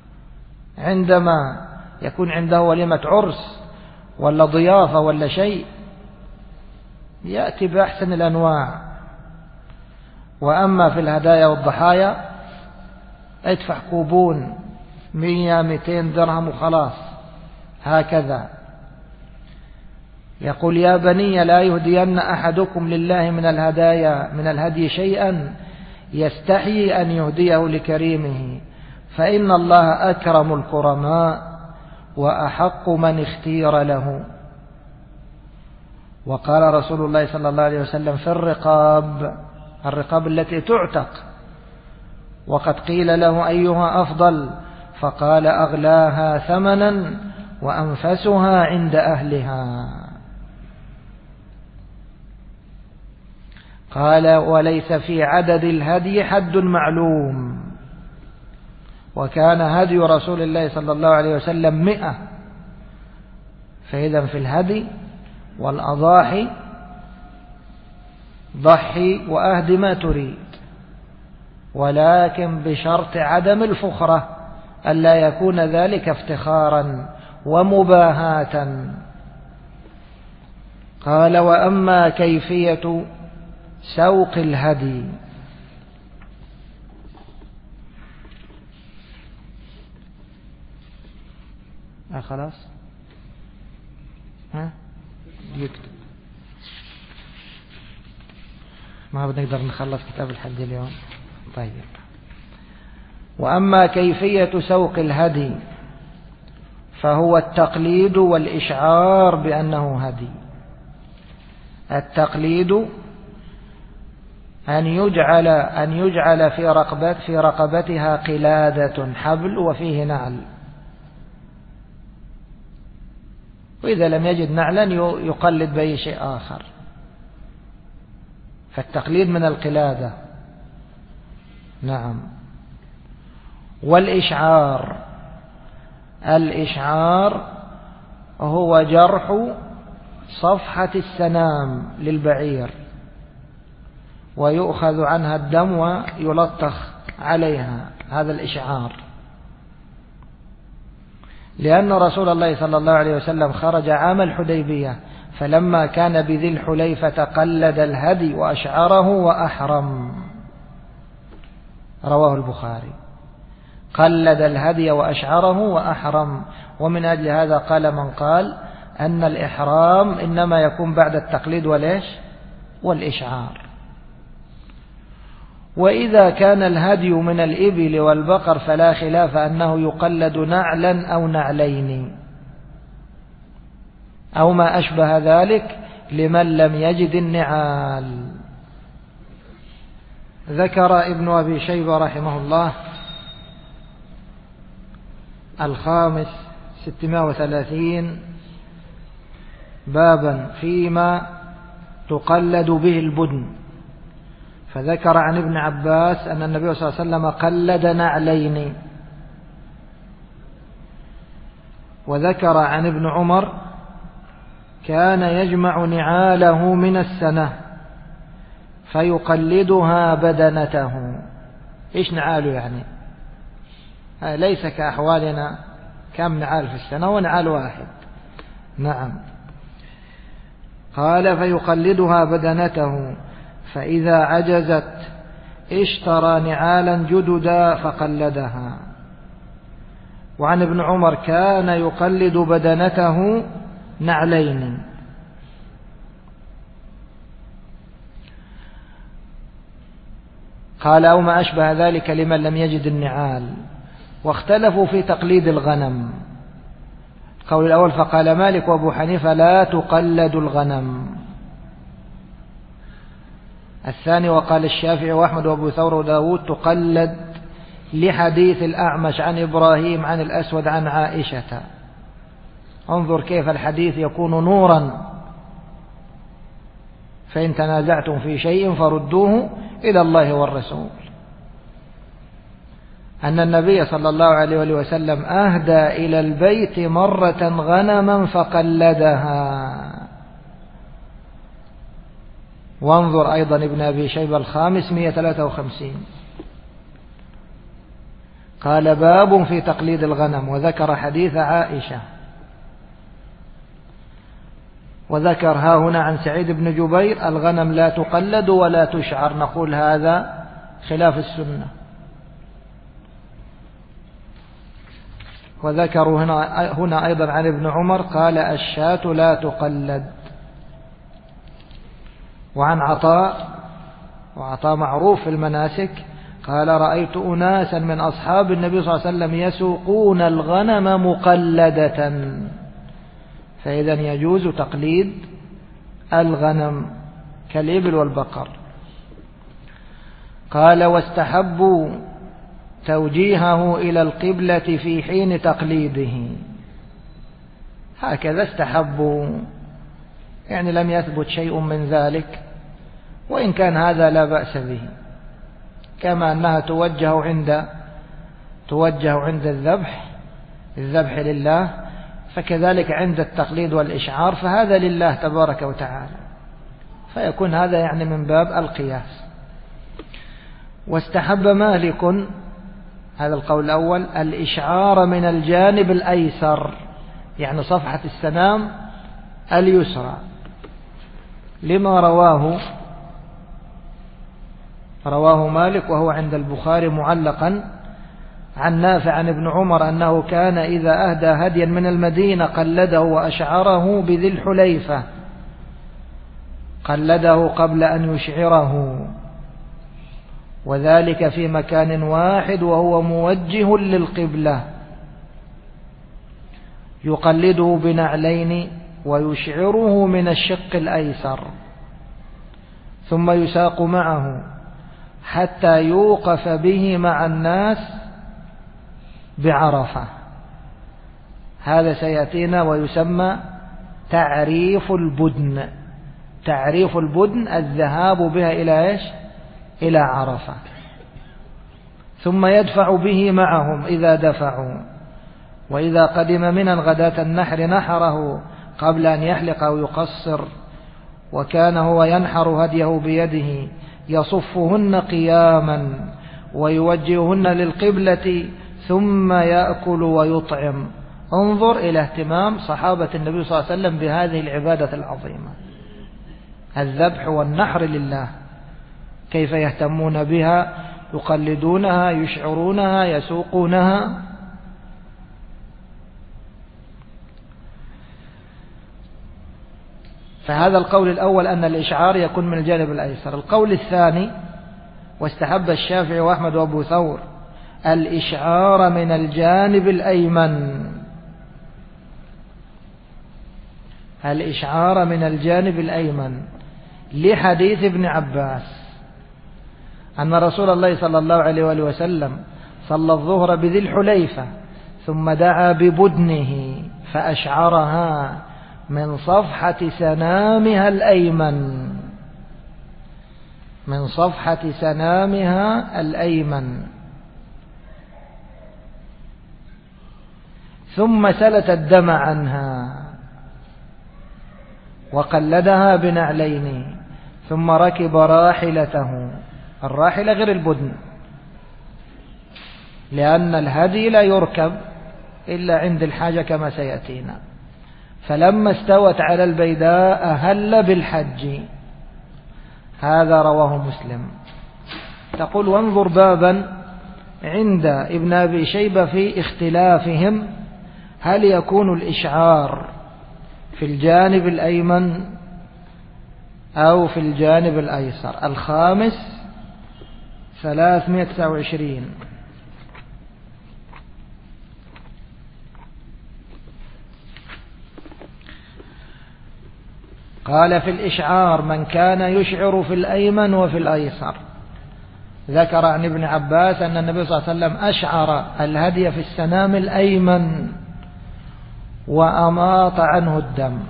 عندما يكون عنده وليمة عرس ولا ضيافة ولا شيء يأتي بأحسن الأنواع. وأما في الهدايا والضحايا ادفع كوبون 100-200 درهم وخلاص، هكذا. يقول: يا بني لا يهدين أحدكم لله من الهدي شيئا يستحي أن يهديه لكريمه، فإن الله أكرم الكرماء وأحق من اختير له. وقال رسول الله صلى الله عليه وسلم في الرقاب التي تعتق، وقد قيل له: أيها أفضل؟ فقال: أغلاها ثمنا وأنفسها عند أهلها. قال: وليس في عدد الهدي حد معلوم، وكان هدي رسول الله صلى الله عليه وسلم 100. فإذا في الهدي والأضاحي ضحي وأهد ما تريد، ولكن بشرط عدم الفخرة، ألا يكون ذلك افتخارا ومباهاة. قال: وأما كيفية سوق الهدي، خلاص يكتب، ما بنقدر نخلص كتاب الحج اليوم. طيب. وأما كيفية سوق الهدي فهو التقليد والإشعار بأنه هدي. التقليد أن يجعل في رقبتها قلادة حبل وفيه نعل، وإذا لم يجد نعلا يقلد بأي شيء آخر، فالتقليد من القلادة. نعم. الإشعار هو جرح صفحة السنام للبعير ويؤخذ عنها الدم ويلطخ عليها، هذا الإشعار. لأن رسول الله صلى الله عليه وسلم خرج عام الحديبية، فلما كان بذي الحليفة قلد الهدي وأشعره وأحرم، رواه البخاري. قلد الهدي وأشعره وأحرم، ومن أجل هذا قال من قال أن الإحرام إنما يكون بعد التقليد والإشعار. وإذا كان الهدي من الإبل والبقر فلا خلاف أنه يقلد نعلا أو نعلين أو ما أشبه ذلك لمن لم يجد النعال. ذكر ابن أبي شيبة رحمه الله الخامس 630 بابا فيما تقلد به البدن، فذكر عن ابن عباس أن النبي صلى الله عليه وسلم قلد نعلين، وذكر عن ابن عمر كان يجمع نعاله من السنة فيقلدها بدنته. إيش نعاله يعني؟ ليس كأحوالنا كم نعال في السنة ونعال واحد. نعم. قال فيقلدها بدنته، فإذا عجزت اشترى نعالا جددا فقلدها. وعن ابن عمر كان يقلد بدنته نعلين. قال أو ما أشبه ذلك لمن لم يجد النعال. واختلفوا في تقليد الغنم. القول الأول فقال مالك وأبو حنيفة لا تقلد الغنم. الثاني وقال الشافعي وأحمد وأبو ثور وداود تقلد، لحديث الأعمش عن إبراهيم عن الأسود عن عائشة. انظر كيف الحديث يكون نورا. فإن تنازعتم في شيء فردوه إلى الله والرسول. أن النبي صلى الله عليه وسلم أهدى إلى البيت مرة غنما فقلدها. وانظر أيضا ابن أبي شيبة الخامس 153 قال باب في تقليد الغنم، وذكر حديث عائشة، وذكر ها هنا عن سعيد بن جبير الغنم لا تقلد ولا تشعر، نقول هذا خلاف السنة. وذكروا هنا أيضا عن ابن عمر قال الشاة لا تقلد. وعن عطاء معروف في المناسك قال رأيت أناسا من أصحاب النبي صلى الله عليه وسلم يسوقون الغنم مقلدة، فإذا يجوز تقليد الغنم كالإبل والبقر. قال واستحبوا توجيهه إلى القبلة في حين تقليده. هكذا استحبوا، يعني لم يثبت شيء من ذلك، وإن كان هذا لا بأس به، كما أنها توجه عند الذبح لله، فكذلك عند التقليد والإشعار فهذا لله تبارك وتعالى، فيكون هذا يعني من باب القياس. واستحب مالك، هذا القول الأول، الإشعار من الجانب الأيسر، يعني صفحة السنام اليسرى، لما رواه مالك وهو عند البخاري معلقا عن نافع عن ابن عمر أنه كان إذا أهدى هديا من المدينة قلده وأشعره بذي الحليفة، قلده قبل أن يشعره، وذلك في مكان واحد وهو موجه للقبلة. يقلده بنعلين ويشعره من الشق الأيسر، ثم يساق معه حتى يوقف به مع الناس بعرفة. هذا سيأتينا ويسمى تعريف البدن. تعريف البدن الذهاب بها إلى إيش؟ إلى عرفة. ثم يدفع به معهم إذا دفعوا، وإذا قدم منى غداة النحر نحره قبل أن يحلق أو يقصر، وكان هو ينحر هديه بيده يصفهن قياما ويوجههن للقبلة ثم يأكل ويطعم. انظر إلى اهتمام صحابة النبي صلى الله عليه وسلم بهذه العبادة العظيمة، الذبح والنحر لله، كيف يهتمون بها، يقلدونها، يشعرونها، يسوقونها. فهذا القول الأول أن الإشعار يكون من الجانب الأيسر. القول الثاني: واستحب الشافعي وأحمد وأبو ثور الإشعار من الجانب الأيمن. الإشعار من الجانب الأيمن لحديث ابن عباس أن رسول الله صلى الله عليه وآله وسلم صلى الظهر بذي الحليفة ثم دعا ببدنه فأشعرها من صفحة سنامها الأيمن، من صفحة سنامها الأيمن، ثم سلت الدم عنها وقلدها بنعلين، ثم ركب راحلته. الراحلة غير البدن، لأن الهدي لا يركب إلا عند الحاجة كما سيأتينا. فلما استوت على البيداء أهل بالحج. هذا رواه مسلم. تقول: وانظر بابا عند ابن أبي شيبة في اختلافهم هل يكون الإشعار في الجانب الأيمن أو في الجانب الأيسر. الخامس 329. قال: في الإشعار من كان يشعر في الأيمن وفي الأيسر. ذكر عن ابن عباس أن النبي صلى الله عليه وسلم أشعر الهدي في السنام الأيمن وأماط عنه الدم.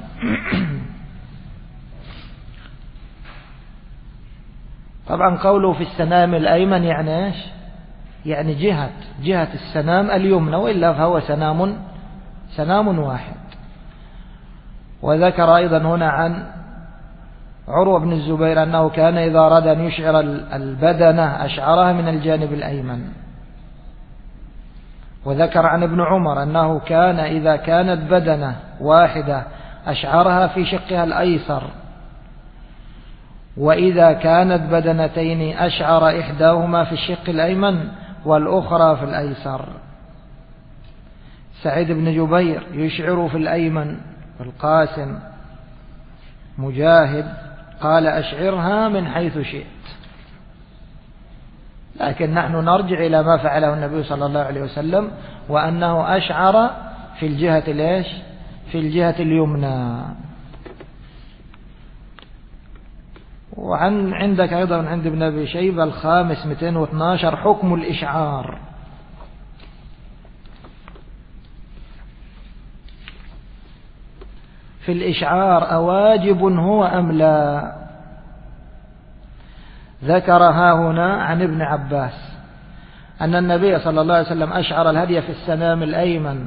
طبعا قوله في السنام الأيمن يعني إيش؟ يعني جهة السنام اليمنى، وإلا فهو سنام واحد. وذكر أيضا هنا عن عروة بن الزبير أنه كان إذا أراد أن يشعر البدنة أشعرها من الجانب الأيمن. وذكر عن ابن عمر أنه كان إذا كانت بدنة واحدة أشعرها في شقها الأيسر، وإذا كانت بدنتين أشعر إحداهما في الشق الأيمن والأخرى في الأيسر. سعيد بن جبير يشعر في الأيمن، القاسم مجاهد قال: أشعرها من حيث شئت. لكن نحن نرجع إلى ما فعله النبي صلى الله عليه وسلم، وأنه أشعر في الجهة الإيش؟ في الجهة اليمنى. عندك أيضا عند ابن أبي شيبة الخامس 212 حكم الإشعار. في الإشعار أواجب هو أم لا؟ ذكرها هنا عن ابن عباس أن النبي صلى الله عليه وسلم أشعر الهدي في السنام الأيمن.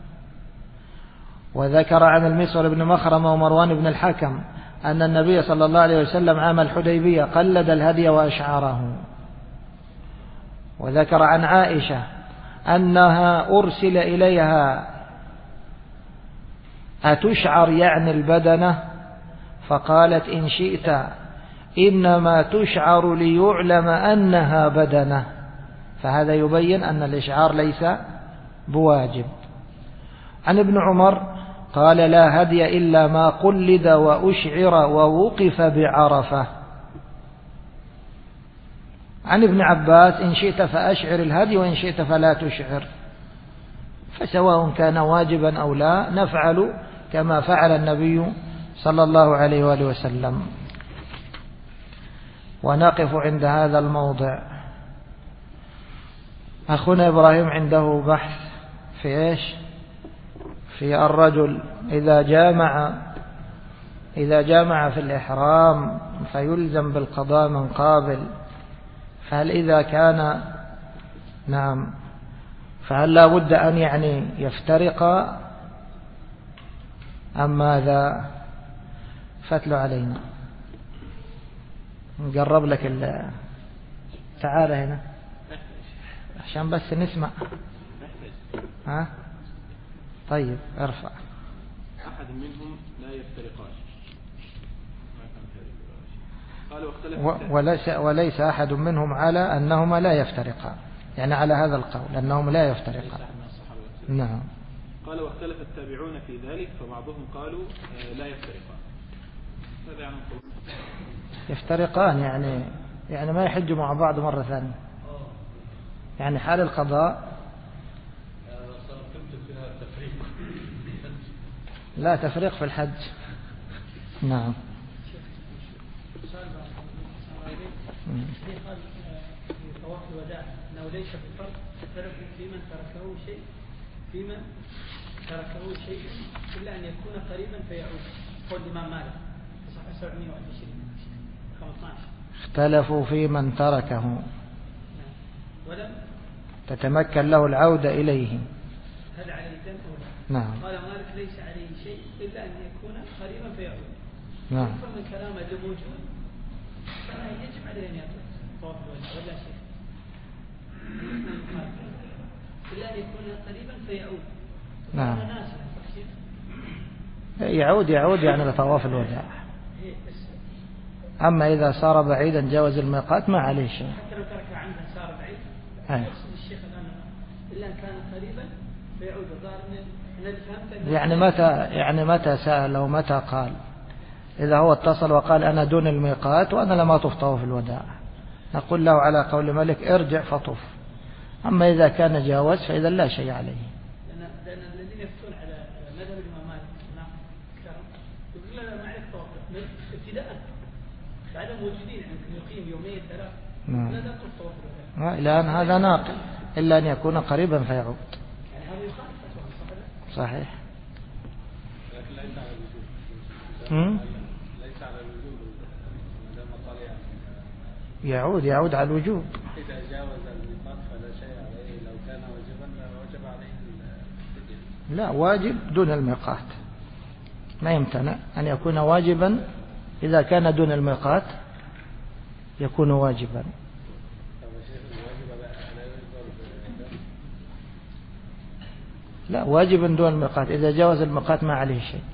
وذكر عن المسور بن مخرمة ومروان بن الحكم أن النبي صلى الله عليه وسلم عام الحديبية قلد الهدي وأشعره. وذكر عن عائشة أنها أرسل إليها أتشعر يعني البدنة؟ فقالت: إن شئت، إنما تشعر ليعلم أنها بدنة. فهذا يبين أن الإشعار ليس بواجب. عن ابن عمر قال: لا هدي إلا ما قلد وأشعر ووقف بعرفة. عن ابن عباس: إن شئت فأشعر الهدي وإن شئت فلا تشعر. فسواء كان واجبا أو لا نفعل كما فعل النبي صلى الله عليه وآله وسلم. ونقف عند هذا الموضع. أخونا إبراهيم عنده بحث في إيش؟ في الرجل إذا جامع في الإحرام فيلزم بالقضاء من قابل، فهل إذا كان نعم فهل لا بد أن يعني يفترقا أم ماذا؟ فتلوا علينا نقرب لك تعال هنا عشان بس نسمع. ها طيب ارفع. أحد منهم لا يفترقان. وليس أحد منهم على أنهما لا يفترقان، يعني على هذا القول أنهم لا يفترقان. نعم. قال واختلف التابعون في ذلك فبعضهم قالوا لا يفترقان. ماذا يعني يفترقان؟ يعني ما يحجوا مع بعض مرة ثانية، يعني حال القضاء لا تفريق في الحج. نعم. قال في طواف الوداع انه ليس بفرق في من تركه شيء الا ان يكون قريبا فيعود. قول الامام مالك صفحه 720 15. اختلفوا في من تركه ولم تتمكن له العودة إليه. هل عليه دم أو لا؟ نعم. قال مالك ليس عليه شيء إلا أن يكون قريبا فيعود. نعم. فمن كلامه الموجود فلا يجب عليه أن يطلق طواف الوداع ولا شيء إلا أن يكون قريبا فيعود. نعم. يعود يعني لطواف الوداع. أما إذا صار بعيدا جاوز الميقات ما عليه شيء. حتى لو ترك عنه صار بعيد. يقصد الشيخ الآن إلا أن كان قريبا فيعود. يعني متى سأل أو متى قال؟ إذا هو اتصل وقال أنا دون الميقات وأنا لم أطف طواف الوداع نقول له على قول مالك ارجع فطف. أما إذا كان جاوز فإذا لا شيء عليه. لأن الذين يفتون على مذهب الإمام مالك يقول لنا ما عليك طواف ابتداء بعد موجودين يمكن يقيم يومين ثلاث لا تطف طواف الوداع. الآن هذا ناقل إلا أن يكون قريبا فيعود. يعني هذا يخالف صحيح. لكن ليس على الوجوب. ليس على الوجوب يعود على الوجوب. إذا جاوز الميقات فلا شيء عليه. لو كان واجبا وجب عليه الفدية. لا، واجب دون الميقات ما يمتنع أن يكون واجبا. إذا كان دون الميقات يكون واجبا. لا، واجبا دون الميقات. إذا جاوز الميقات ما عليه شيء.